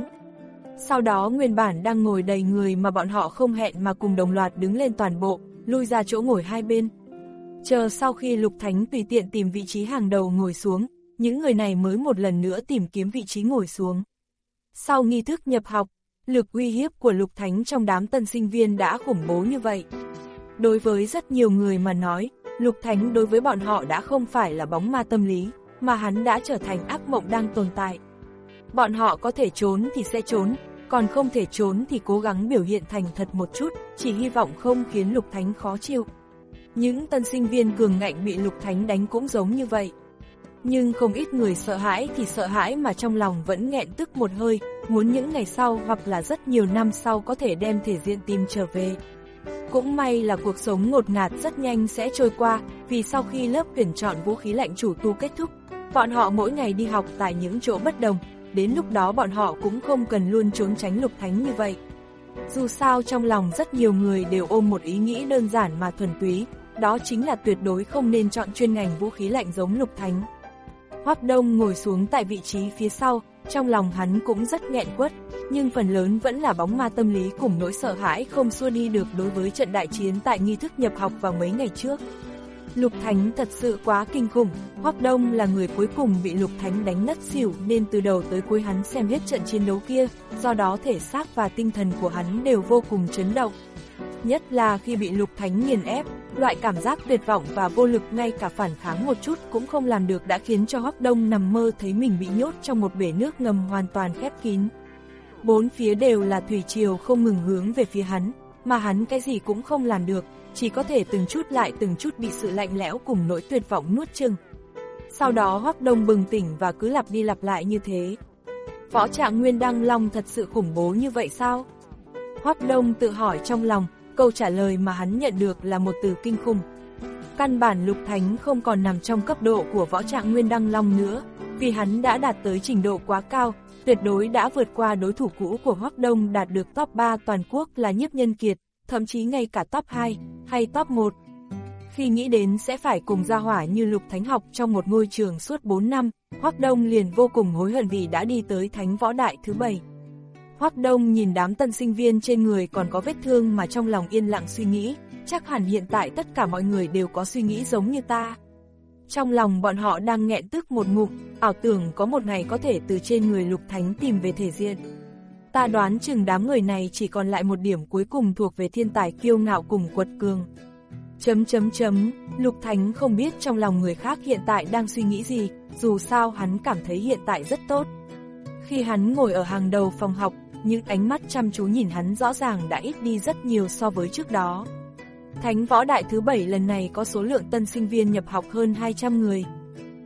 Sau đó nguyên bản đang ngồi đầy người mà bọn họ không hẹn mà cùng đồng loạt đứng lên toàn bộ, lui ra chỗ ngồi hai bên. Chờ sau khi Lục Thánh tùy tiện tìm vị trí hàng đầu ngồi xuống, những người này mới một lần nữa tìm kiếm vị trí ngồi xuống. Sau nghi thức nhập học, lực uy hiếp của Lục Thánh trong đám tân sinh viên đã khủng bố như vậy. Đối với rất nhiều người mà nói, Lục Thánh đối với bọn họ đã không phải là bóng ma tâm lý, mà hắn đã trở thành ác mộng đang tồn tại. Bọn họ có thể trốn thì sẽ trốn, còn không thể trốn thì cố gắng biểu hiện thành thật một chút, chỉ hy vọng không khiến Lục Thánh khó chịu. Những tân sinh viên cường ngạnh bị Lục Thánh đánh cũng giống như vậy. Nhưng không ít người sợ hãi thì sợ hãi mà trong lòng vẫn nghẹn tức một hơi, muốn những ngày sau hoặc là rất nhiều năm sau có thể đem thể diện tìm trở về. Cũng may là cuộc sống ngột ngạt rất nhanh sẽ trôi qua, vì sau khi lớp tuyển chọn vũ khí lạnh chủ tu kết thúc, bọn họ mỗi ngày đi học tại những chỗ bất đồng, đến lúc đó bọn họ cũng không cần luôn trốn tránh Lục Thánh như vậy. Dù sao trong lòng rất nhiều người đều ôm một ý nghĩ đơn giản mà thuần túy, đó chính là tuyệt đối không nên chọn chuyên ngành vũ khí lạnh giống Lục Thánh. Hoắc Đông ngồi xuống tại vị trí phía sau, trong lòng hắn cũng rất nghẹn quất, nhưng phần lớn vẫn là bóng ma tâm lý cùng nỗi sợ hãi không xua đi được đối với trận đại chiến tại nghi thức nhập học vào mấy ngày trước. Lục Thánh thật sự quá kinh khủng, Hoắc Đông là người cuối cùng bị Lục Thánh đánh ngất xỉu nên từ đầu tới cuối hắn xem hết trận chiến đấu kia, do đó thể xác và tinh thần của hắn đều vô cùng chấn động. Nhất là khi bị Lục Thánh nghiền ép, loại cảm giác tuyệt vọng và vô lực ngay cả phản kháng một chút cũng không làm được đã khiến cho Hoắc Đông nằm mơ thấy mình bị nhốt trong một bể nước ngầm hoàn toàn khép kín. Bốn phía đều là thủy triều không ngừng hướng về phía hắn, mà hắn cái gì cũng không làm được, chỉ có thể từng chút lại từng chút bị sự lạnh lẽo cùng nỗi tuyệt vọng nuốt chửng. Sau đó Hoắc Đông bừng tỉnh và cứ lặp đi lặp lại như thế. Võ Trạng Nguyên Đăng Long thật sự khủng bố như vậy sao? Hoắc Đông tự hỏi trong lòng, câu trả lời mà hắn nhận được là một từ kinh khủng. Căn bản Lục Thánh không còn nằm trong cấp độ của Võ Trạng Nguyên Đăng Long nữa, vì hắn đã đạt tới trình độ quá cao, tuyệt đối đã vượt qua đối thủ cũ của Hoắc Đông đạt được top ba toàn quốc là Nhiếp Nhân Kiệt, thậm chí ngay cả top hai hay top một. Khi nghĩ đến sẽ phải cùng gia hỏa như Lục Thánh học trong một ngôi trường suốt bốn năm, Hoắc Đông liền vô cùng hối hận vì đã đi tới Thánh Võ Đại thứ bảy. Hoắc Đông nhìn đám tân sinh viên trên người còn có vết thương mà trong lòng yên lặng suy nghĩ, chắc hẳn hiện tại tất cả mọi người đều có suy nghĩ giống như ta. Trong lòng bọn họ đang nghẹn tức một ngụm, ảo tưởng có một ngày có thể từ trên người Lục Thánh tìm về thể diện. Ta đoán chừng đám người này chỉ còn lại một điểm cuối cùng thuộc về thiên tài kiêu ngạo cùng quật cường. Chấm chấm chấm, Lục Thánh không biết trong lòng người khác hiện tại đang suy nghĩ gì, dù sao hắn cảm thấy hiện tại rất tốt. Khi hắn ngồi ở hàng đầu phòng học, những ánh mắt chăm chú nhìn hắn rõ ràng đã ít đi rất nhiều so với trước đó. Thánh Võ Đại thứ bảy lần này có số lượng tân sinh viên nhập học hơn hai trăm người.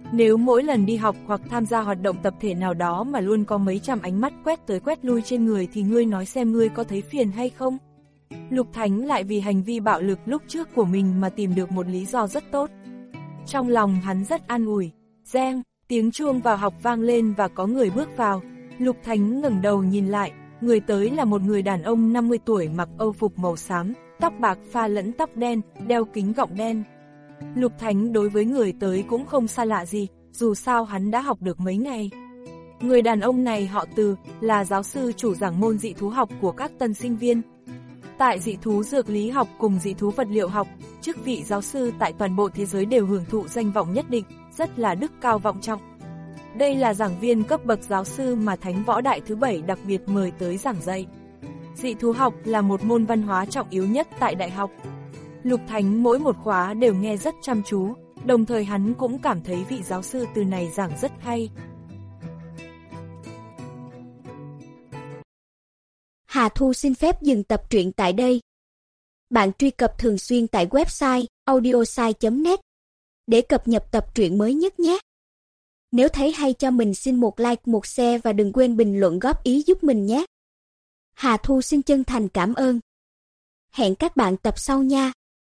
Nếu mỗi lần đi học hoặc tham gia hoạt động tập thể nào đó mà luôn có mấy trăm ánh mắt quét tới quét lui trên người thì ngươi nói xem ngươi có thấy phiền hay không? Lục Thánh lại vì hành vi bạo lực lúc trước của mình mà tìm được một lý do rất tốt. Trong lòng hắn rất an ủi. Reng, tiếng chuông vào học vang lên và có người bước vào. Lục Thánh ngẩng đầu nhìn lại, người tới là một người đàn ông năm mươi tuổi mặc âu phục màu xám, tóc bạc pha lẫn tóc đen, đeo kính gọng đen. Lục Thánh đối với người tới cũng không xa lạ gì, dù sao hắn đã học được mấy ngày. Người đàn ông này họ Từ, là giáo sư chủ giảng môn dị thú học của các tân sinh viên. Tại dị thú dược lý học cùng dị thú vật liệu học, chức vị giáo sư tại toàn bộ thế giới đều hưởng thụ danh vọng nhất định, rất là đức cao vọng trọng. Đây là giảng viên cấp bậc giáo sư mà Thánh Võ Đại thứ bảy đặc biệt mời tới giảng dạy. Dị thú học là một môn văn hóa trọng yếu nhất tại đại học. Lục Thánh mỗi một khóa đều nghe rất chăm chú, đồng thời hắn cũng cảm thấy vị giáo sư Từ này giảng rất hay. Hà Thu xin phép dừng tập truyện tại đây. Bạn truy cập thường xuyên tại website audiosai chấm net để cập nhật tập truyện mới nhất nhé. Nếu thấy hay cho mình xin một like, một share và đừng quên bình luận góp ý giúp mình nhé. Hà Thu xin chân thành cảm ơn. Hẹn các bạn tập sau nha.